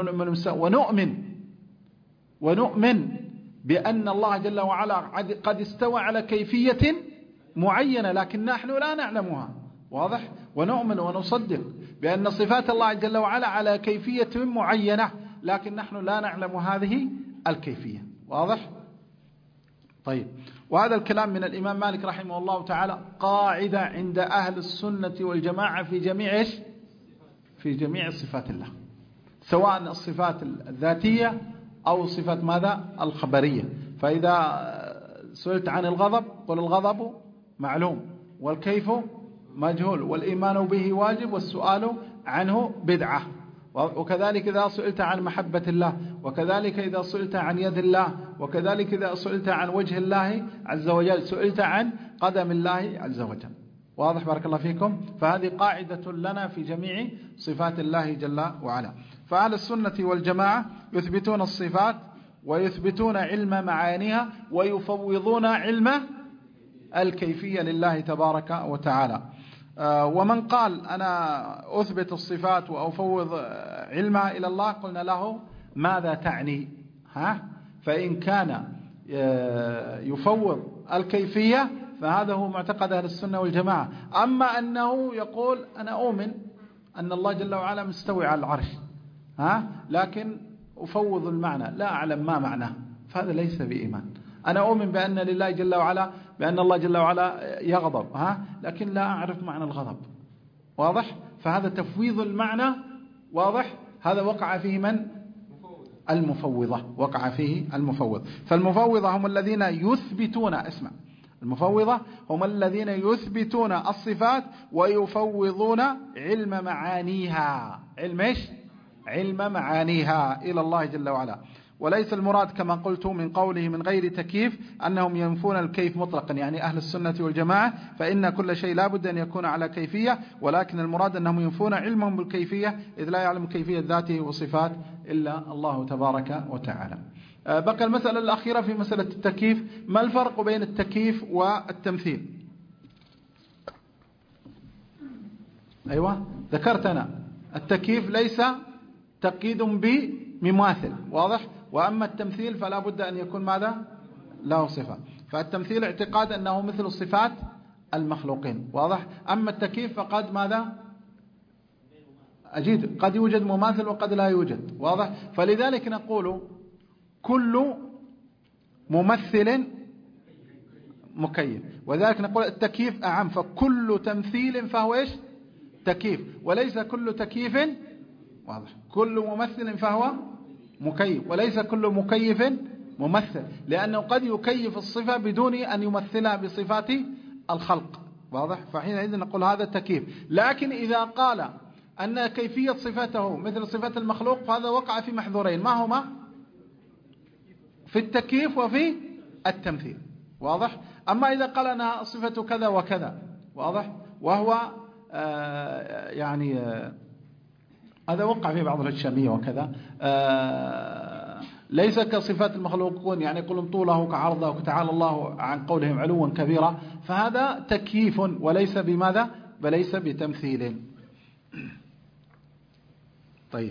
ونؤمن بأن الله جل وعلا قد استوى على كيفية معينة، لكن نحن لا نعلمها، واضح؟ ونؤمن ونصدق بأن صفات الله جل وعلا على كيفية معينة، لكن نحن لا نعلم هذه الكيفية، واضح؟ طيب، وهذا الكلام من الإمام مالك رحمه الله تعالى قاعدة عند أهل السنة والجماعة في جميع في جميع صفات الله، سواء الصفات الذاتية أو صفات ماذا؟ الخبرية. فإذا سئلت عن الغضب قل الغضب معلوم، والكيف مجهول، والإيمان به واجب، والسؤال عنه بدعة. وكذلك إذا سئلت عن محبة الله، وكذلك إذا سئلت عن يد الله، وكذلك إذا سئلت عن وجه الله عز وجل، سئلت عن قدم الله عز وجل، واضح؟ بارك الله فيكم. فهذه قاعدة لنا في جميع صفات الله جل وعلا. فأهل السنة والجماعة يثبتون الصفات ويثبتون علم معانيها، ويفوضون علم الكيفية لله تبارك وتعالى. ومن قال أنا أثبت الصفات وأفوض علمها إلى الله قلنا له ماذا تعني؟ فإن كان يفوض الكيفية فهذا هو معتقد أهل السنة والجماعة. أما أنه يقول أنا أؤمن أن الله جل وعلا مستوي على العرش، لكن أفوض المعنى، لا أعلم ما معناه، فهذا ليس بإيمان. أنا أؤمن بأن لله جل وعلا، بأن الله جل وعلا يغضب، لكن لا أعرف معنى الغضب، واضح؟ فهذا تفويض المعنى، واضح؟ هذا وقع فيه من؟ المفوضة، وقع فيه المفوض. فالمفوضة هم الذين يثبتون، اسمع، المفوضة هم الذين يثبتون الصفات ويفوضون علم معانيها، علم إيش؟ علم معانيها إلى الله جل وعلا. وليس المراد كما قلت من قوله من غير تكييف أنهم ينفون الكيف مطلقا، يعني أهل السنة والجماعة فإن كل شيء لا بد أن يكون على كيفية، ولكن المراد أنهم ينفون علمهم بالكيفية، إذ لا يعلم كيفية ذاته وصفات إلا الله تبارك وتعالى. بقى المسألة الأخيرة في مسألة التكييف، ما الفرق بين التكييف والتمثيل؟ أيوة ذكرت أنا التكييف ليس تقييد بمماثل، واضح؟ وأما التمثيل فلا بد أن يكون ماذا؟ له صفة. فالتمثيل اعتقاد أنه مثل صفات المخلوقين، واضح؟ أما التكييف فقد ماذا؟ أجيد، قد يوجد مماثل وقد لا يوجد، واضح؟ فلذلك نقول كل ممثل مكيف، وذلك نقول التكييف أعم، فكل تمثيل فهو إيش؟ تكييف، وليس كل تكييف، واضح؟ كل ممثل فهو مكيف، وليس كل مكيف ممثل، لأنه قد يكيف الصفة بدون أن يمثلها بصفات الخلق، واضح؟ فحينئذ نقول هذا التكييف. لكن إذا قال أن كيفية صفته مثل صفة المخلوق فهذا وقع في محظورين، ما هما؟ في التكييف وفي التمثيل، واضح؟ أما إذا قال أنها صفة كذا وكذا، واضح؟ وهو هذا وقع في بعض الشامية وكذا، ليس كصفات المخلوقون، يعني يقولون طوله كعرضه وتعالى الله عن قولهم علوا كبيرا، فهذا تكييف وليس بماذا؟ وليس بتمثيل. طيب،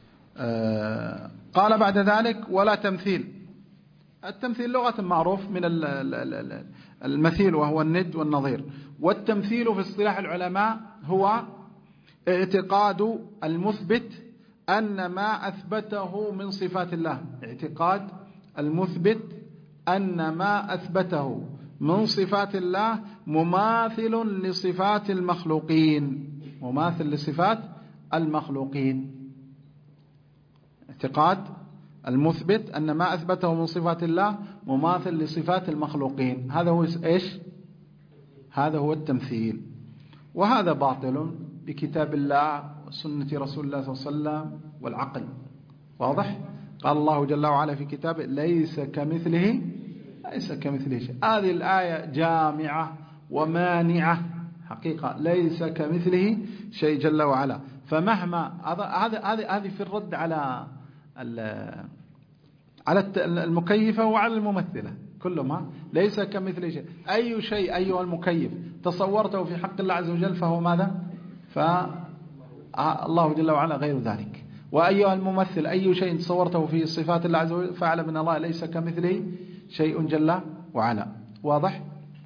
قال بعد ذلك ولا تمثيل. التمثيل لغة معروف من المثيل وهو الند والنظير، والتمثيل في اصطلاح العلماء هو اعتقاد المثبت أن ما أثبته من صفات الله، اعتقاد المثبت أن ما أثبته من صفات الله مماثل لصفات المخلوقين، مماثل لصفات المخلوقين. اعتقاد المثبت أن ما أثبته من صفات الله مماثل لصفات المخلوقين، هذا هو إيش؟ هذا هو التمثيل، وهذا باطل بكتاب الله وسنة رسول الله صلى الله عليه وسلم والعقل، واضح؟ قال الله جل وعلا في كتابه ليس كمثله شيء. هذه الآية جامعة ومانعة حقيقة، ليس كمثله شيء جل وعلا. فمهما هذه في الرد على المكيفة وعلى الممثلة كلهم، ليس كمثله شيء. أي شيء أيها المكيف تصورته في حق الله عز وجل فهو ماذا؟ فالله جل وعلا غير ذلك. وأيها الممثل أي شيء تصورته في صفات الله عز وجل فاعلم أن الله ليس كمثله شيء جل وعلا، واضح؟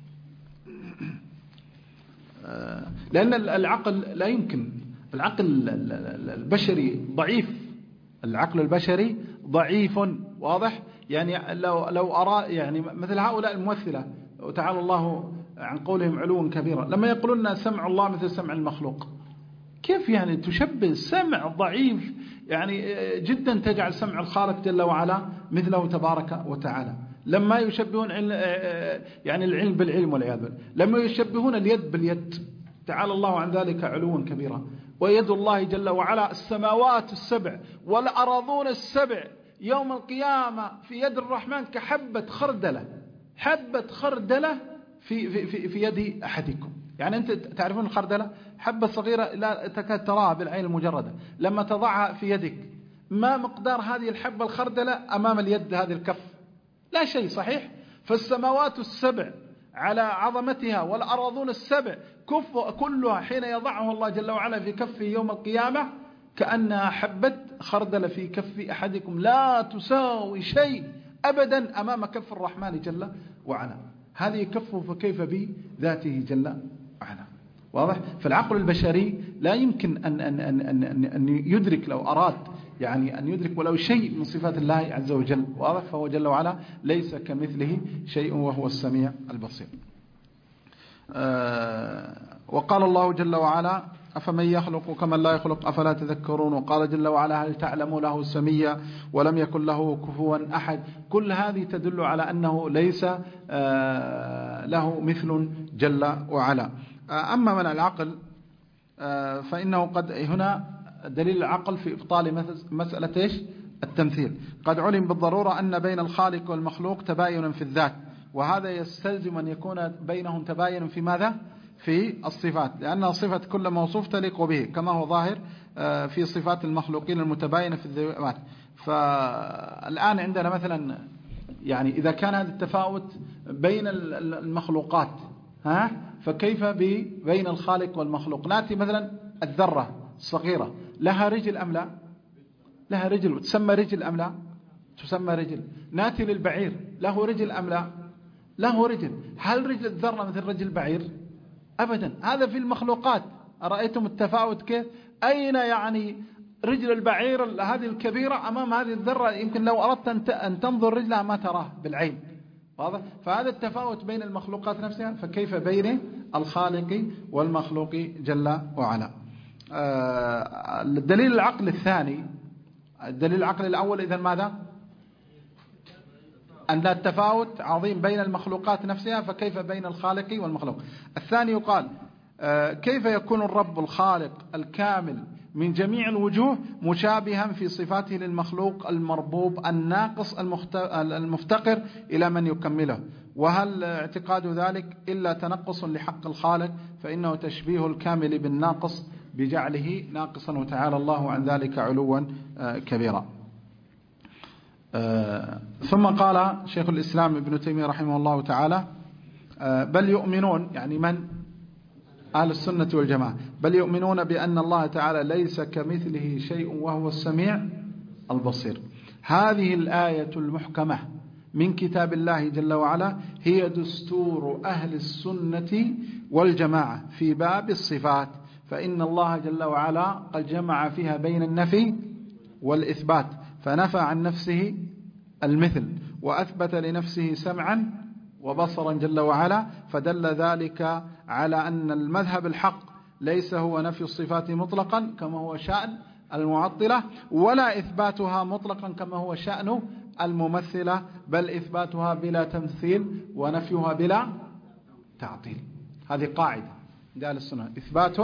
لأن العقل لا يمكن، العقل البشري ضعيف، العقل البشري ضعيف، واضح؟ يعني لو أرى يعني مثل هؤلاء الممثلة وتعالى الله عن قولهم علوا كبيرا، لما يقولون سمع الله مثل سمع المخلوق، كيف يعني تشبه سمع ضعيف يعني جدا تجعل سمع الخالق جل وعلا مثله تبارك وتعالى؟ لما يشبهون يعني العلم بالعلم والعياذ بالله، لما يشبهون اليد باليد، تعالى الله عن ذلك علوا كبيرا. ويد الله جل وعلا السماوات السبع والأراضون السبع يوم القيامة في يد الرحمن كحبة خردلة، حبة خردلة في يد أحدكم. يعني أنت تعرفون الخردلة حبة صغيرة لا تكاد تراها بالعين المجردة، لما تضعها في يدك ما مقدار هذه الحبة الخردلة أمام اليد هذه الكف؟ لا شيء، صحيح؟ فالسماوات السبع على عظمتها والأراضون السبع كلها حين يضعها الله جل وعلا في كفه يوم القيامة كأنها حبة خردل في كف أحدكم، لا تساوي شيء أبدا أمام كف الرحمن جل وعلا. هذه كفه فكيف بذاته جل وعلا، واضح؟ فالعقل البشري لا يمكن أن يدرك، لو أراد يعني أن يدرك ولو شيء من صفات الله عز وجل، واضح؟ فهو جل وعلا ليس كمثله شيء وهو السميع البصير. وقال الله جل وعلا أفمن يخلق كمن لا يخلق أفلا تذكرون. وقال جل وعلا هل تعلم له سميا ولم يكن له كفوا أحد. كل هذه تدل على أنه ليس له مثل جل وعلا. أما من العقل فإنه قد هنا دليل العقل في إبطال مسألة إيش؟ التمثيل. قد علم بالضرورة أن بين الخالق والمخلوق تباين في الذات، وهذا يستلزم أن يكون بينهم تباين في ماذا؟ في الصفات، لأن صفة كل موصوف تليق به كما هو ظاهر في صفات المخلوقين المتباينة في الذات. فالآن عندنا مثلا يعني إذا كان هذا التفاوت بين المخلوقات فكيف بين الخالق والمخلوق؟ نأتي مثلا الذرة الصغيرة لها رجل أم لا؟ لها رجل، وتسمى رجل أم لا؟ تسمى رجل. نأتي للبعير، له رجل أم لا؟ له رجل. هل رجل الذرة مثل رجل البعير؟ أبدا. هذا في المخلوقات. أرأيتم التفاوت كيف؟ أين يعني رجل البعير هذه الكبيرة أمام هذه الذرة، يمكن لو أردت أن تنظر رجلها ما تراه بالعين. واضح؟ فهذا التفاوت بين المخلوقات نفسها، فكيف بين الخالق والمخلوق جل وعلا. الدليل العقل الثاني، الدليل العقل الأول إذن ماذا؟ أن التفاوت عظيم بين المخلوقات نفسها، فكيف بين الخالق والمخلوق. الثاني يقال كيف يكون الرب الخالق الكامل من جميع الوجوه مشابها في صفاته للمخلوق المربوب الناقص المفتقر إلى من يكمله؟ وهل اعتقاد ذلك إلا تنقص لحق الخالق؟ فإنه تشبيه الكامل بالناقص بجعله ناقصا، وتعالى الله عن ذلك علوا كبيرا. ثم قال شيخ الإسلام ابن تيمية رحمه الله تعالى بل يؤمنون، يعني من؟ أهل السنة والجماعة، بل يؤمنون بأن الله تعالى ليس كمثله شيء وهو السميع البصير. هذه الآية المحكمة من كتاب الله جل وعلا هي دستور أهل السنة والجماعة في باب الصفات، فإن الله جل وعلا قد جمع فيها بين النفي والإثبات، فنفى عن نفسه المثل وأثبت لنفسه سمعا وبصرا جل وعلا، فدل ذلك على أن المذهب الحق ليس هو نفي الصفات مطلقا كما هو شأن المعطلة، ولا إثباتها مطلقا كما هو شأن الممثلة، بل إثباتها بلا تمثيل ونفيها بلا تعطيل. هذه قاعدة عند أهل السنة: إثبات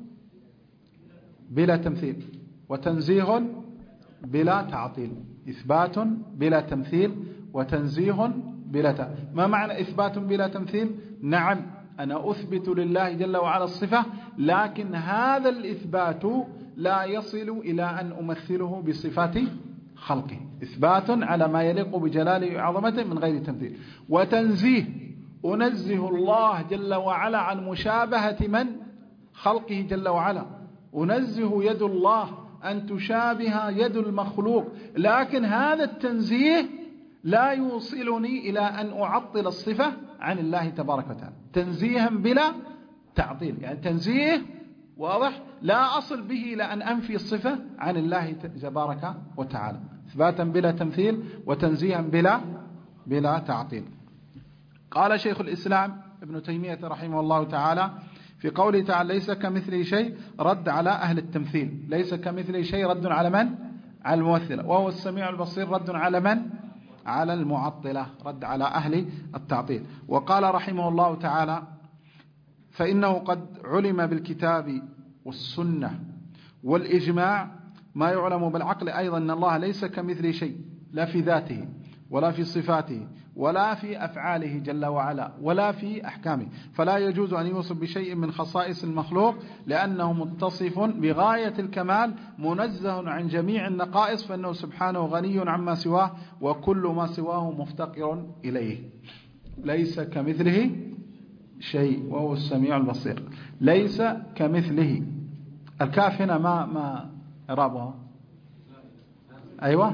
بلا تمثيل وتنزيه بلا تعطيل. إثبات بلا تمثيل وتنزيه بلا تعطيل. ما معنى إثبات بلا تمثيل؟ نعم، أنا أثبت لله جل وعلا الصفة، لكن هذا الإثبات لا يصل إلى أن أمثله بصفات خلقه، إثبات على ما يليق بجلاله وعظمته من غير تمثيل. وتنزيه، أنزه الله جل وعلا عن مشابهة من؟ خلقه جل وعلا. أنزه يد الله أن تشابه يد المخلوق، لكن هذا التنزيه لا يوصلني إلى أن أعطل الصفة عن الله تبارك وتعالى، تنزيها بلا تعطيل، يعني تنزيه واضح لا أصل به إلى أن أنفي الصفة عن الله تبارك وتعالى، إثباتا بلا تمثيل وتنزيها بلا تعطيل. قال شيخ الإسلام ابن تيمية رحمه الله تعالى في قوله تعالى ليس كمثله شيء، رد على أهل التمثيل. ليس كمثله شيء رد على من؟ على الممثلة. وهو السميع البصير رد على من؟ على المعطلة، رد على أهل التعطيل. وقال رحمه الله تعالى فإنه قد علم بالكتاب والسنة والإجماع ما يعلم بالعقل أيضا أن الله ليس كمثله شيء، لا في ذاته ولا في صفاته ولا في أفعاله جل وعلا ولا في أحكامه، فلا يجوز أن يوصف بشيء من خصائص المخلوق لأنه متصف بغاية الكمال منزه عن جميع النقائص، فإنه سبحانه غني عما سواه وكل ما سواه مفتقر إليه. ليس كمثله شيء وهو السميع البصير. ليس كمثله، الكاف هنا ما إعرابها؟ أيوة،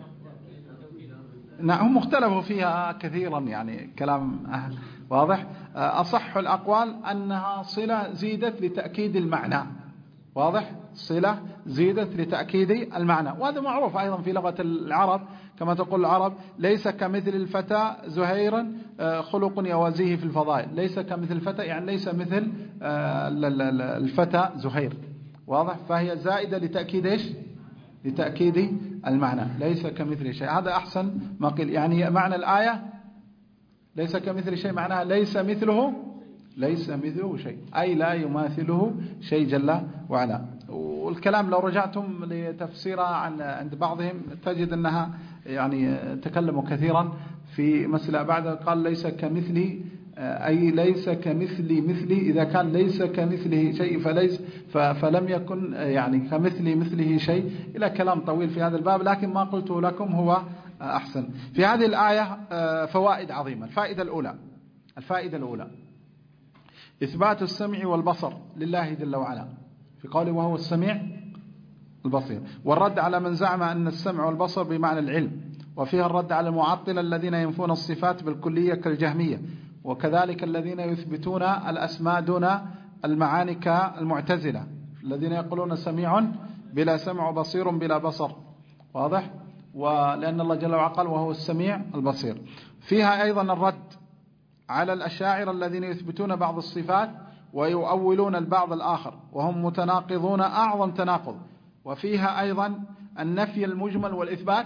نعم، مختلفوا فيها كثيرا، يعني كلام واضح. أصح الأقوال أنها صلة زيدت لتأكيد المعنى، واضح، صلة زيدت لتأكيد المعنى، وهذا معروف أيضا في لغة العرب، كما تقول العرب ليس كمثل الفتى زهيرا خلق يوازيه في الفضائل. ليس كمثل الفتى يعني ليس مثل الفتى زهير، واضح، فهي زائدة لتأكيد إيش؟ لتأكيد المعنى. ليس كمثل شيء، هذا أحسن ما قيل. يعني معنى الآية ليس كمثل شيء معناها ليس مثله شيء، أي لا يماثله شيء جل وعلا. والكلام لو رجعتم لتفسيرها عند بعضهم تجد أنها يعني تكلموا كثيرا في مسألة بعد قال ليس كمثله، أي ليس مثلي، إذا كان ليس كمثله شيء فلم يكن يعني مثله شيء، إلى كلام طويل في هذا الباب، لكن ما قلته لكم هو أحسن. في هذه الآية فوائد عظيمة. الفائدة الأولى إثبات السمع والبصر لله جل وعلا في قوله وهو السميع البصير، والرد على من زعم أن السمع والبصر بمعنى العلم، وفيها الرد على المعطلة الذين ينفون الصفات بالكلية كالجهمية، وكذلك الذين يثبتون الأسماء دون المعاني كالمعتزلة الذين يقولون سميع بلا سمع وبصير بلا بصر. واضح؟ ولأن الله جل وعلا قال وهو السميع البصير. فيها أيضا الرد على الأشاعرة الذين يثبتون بعض الصفات ويؤولون البعض الآخر وهم متناقضون أعظم تناقض. وفيها أيضا النفي المجمل والإثبات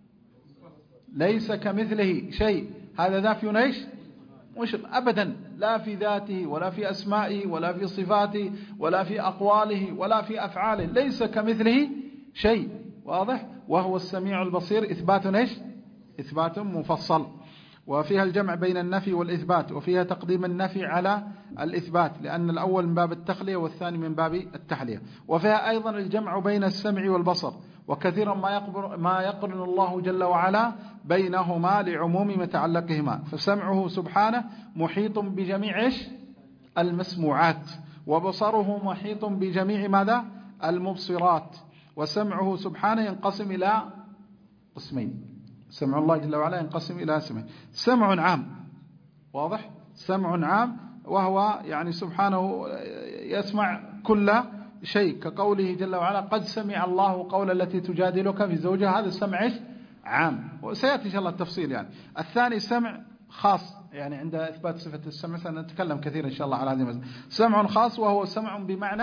ليس كمثله شيء، هذا نفي ايش؟ مش أبدا، لا في ذاته ولا في أسمائه ولا في صفاته ولا في أقواله ولا في أفعاله، ليس كمثله شيء. واضح؟ وهو السميع البصير إثبات ايش؟ إثبات مفصل. وفيها الجمع بين النفي والإثبات، وفيها تقديم النفي على الإثبات لأن الأول من باب التخلية والثاني من باب التحلية. وفيها أيضا الجمع بين السمع والبصر، وكثيرا ما يقرن الله جل وعلا بينهما لعموم متعلقهما، فسمعه سبحانه محيط بجميع المسموعات، وبصره محيط بجميع ماذا؟ المبصرات. وسمعه سبحانه ينقسم إلى قسمين، سمع الله جل وعلا ينقسم إلى اسمين: سمع عام، واضح؟ سمع عام وهو يعني سبحانه يسمع كل شيء، كقوله جل وعلا قد سمع الله قول التي تجادلك في زوجها، هذا السمع عام، وسيأتي إن شاء الله التفصيل يعني. الثاني سمع خاص، يعني عند إثبات صفة السمع سنتكلم كثير إن شاء الله على هذه المسألة. سمع خاص وهو سمع بمعنى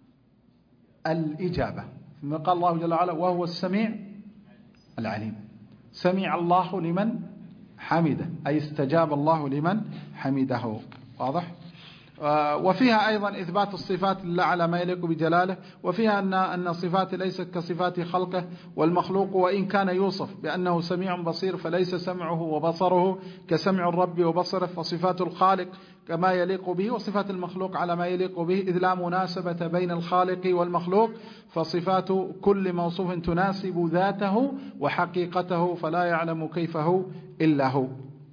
الإجابة، ثم قال الله جل وعلا وهو السميع العليم. سمع الله لمن حمده، أي استجاب الله لمن حمده. واضح؟ وفيها أيضا إثبات الصفات لله على ما يليق بجلاله، وفيها أن صفات ليست كصفات خلقه، والمخلوق وإن كان يوصف بأنه سميع بصير فليس سمعه وبصره كسمع الرب وبصره، فصفات الخالق كما يليق به وصفات المخلوق على ما يليق به، إذ لا مناسبة بين الخالق والمخلوق، فصفات كل موصوف تناسب ذاته وحقيقته فلا يعلم كيفه إلا هو.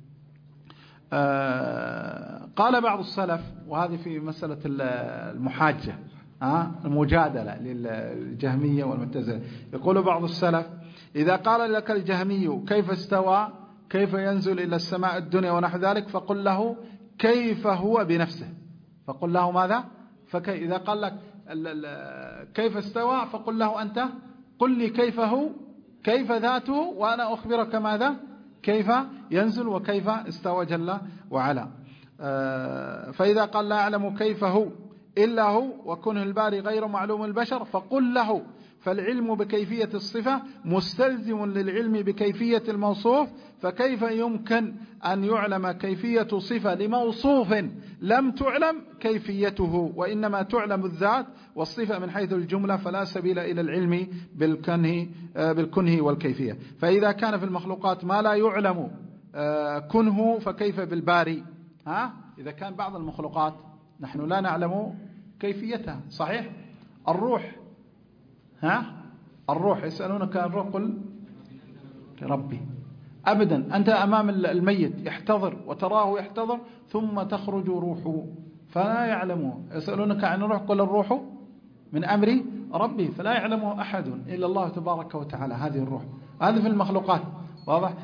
قال بعض السلف، وهذه في مسألة المحاجة المجادلة للجهمية والمعتزلة، يقول بعض السلف إذا قال لك الجهمي كيف استوى، كيف ينزل إلى السماء الدنيا ونحو ذلك، فقل له كيف هو بنفسه. فقل له ماذا؟ إذا قال لك كيف استوى فقل له أنت قل لي كيف هو، كيف ذاته، وأنا أخبرك ماذا؟ كيف ينزل وكيف استوى جل وعلا. فإذا قال لا أعلم كيف هو إلا هو وكنه الباري غير معلوم البشر، فقل له فالعلم بكيفية الصفة مستلزم للعلم بكيفية الموصوف، فكيف يمكن أن يعلم كيفية صفة لموصوف لم تعلم كيفيته، وإنما تعلم الذات والصفة من حيث الجملة، فلا سبيل إلى العلم بالكنه والكيفية. فإذا كان في المخلوقات ما لا يعلم كنه فكيف بالباري؟ إذا كان بعض المخلوقات نحن لا نعلم كيفيتها، صحيح؟ الروح يسألونك عن الروح قل ربي. أبدا، أنت أمام الميت يحتضر وتراه يحتضر ثم تخرج روحه فلا يعلمه. يسألونك عن الروح قل الروح من أمر ربي، فلا يعلمه أحد إلا الله تبارك وتعالى. هذه الروح، هذه في المخلوقات، واضح؟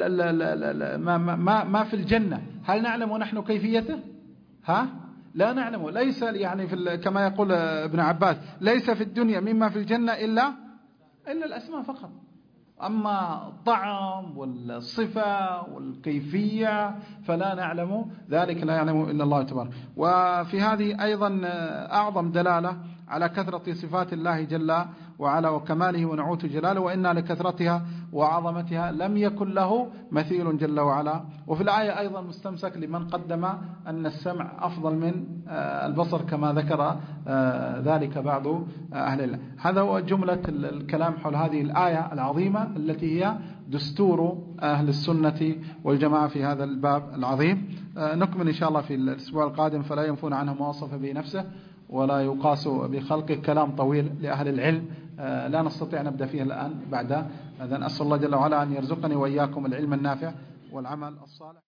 ما في الجنة هل نعلم نحن كيفيته؟ لا نعلم. ليس يعني كما يقول ابن عباس ليس في الدنيا مما في الجنة إلا الأسماء فقط، أما الطعم والصفة والكيفية فلا نعلم ذلك، لا يعلم إلا الله تبارك. وفي هذه أيضا أعظم دلالة على كثرة صفات الله جل وعلا وكماله ونعوت جلاله، وإنا لكثرتها وعظمتها لم يكن له مثيل جل وعلا. وفي الآية أيضا مستمسك لمن قدم أن السمع أفضل من البصر كما ذكر ذلك بعض أهل الله. هذا هو جملة الكلام حول هذه الآية العظيمة التي هي دستور أهل السنة والجماعة في هذا الباب العظيم. نكمل إن شاء الله في الأسبوع القادم. فلا ينفون عنه ما وصف به نفسه ولا يقاس بخلقه. كلام طويل لأهل العلم لا نستطيع نبدأ فيه الآن بعد. إذن أسأل الله جل وعلا أن يرزقني وإياكم العلم النافع والعمل الصالح.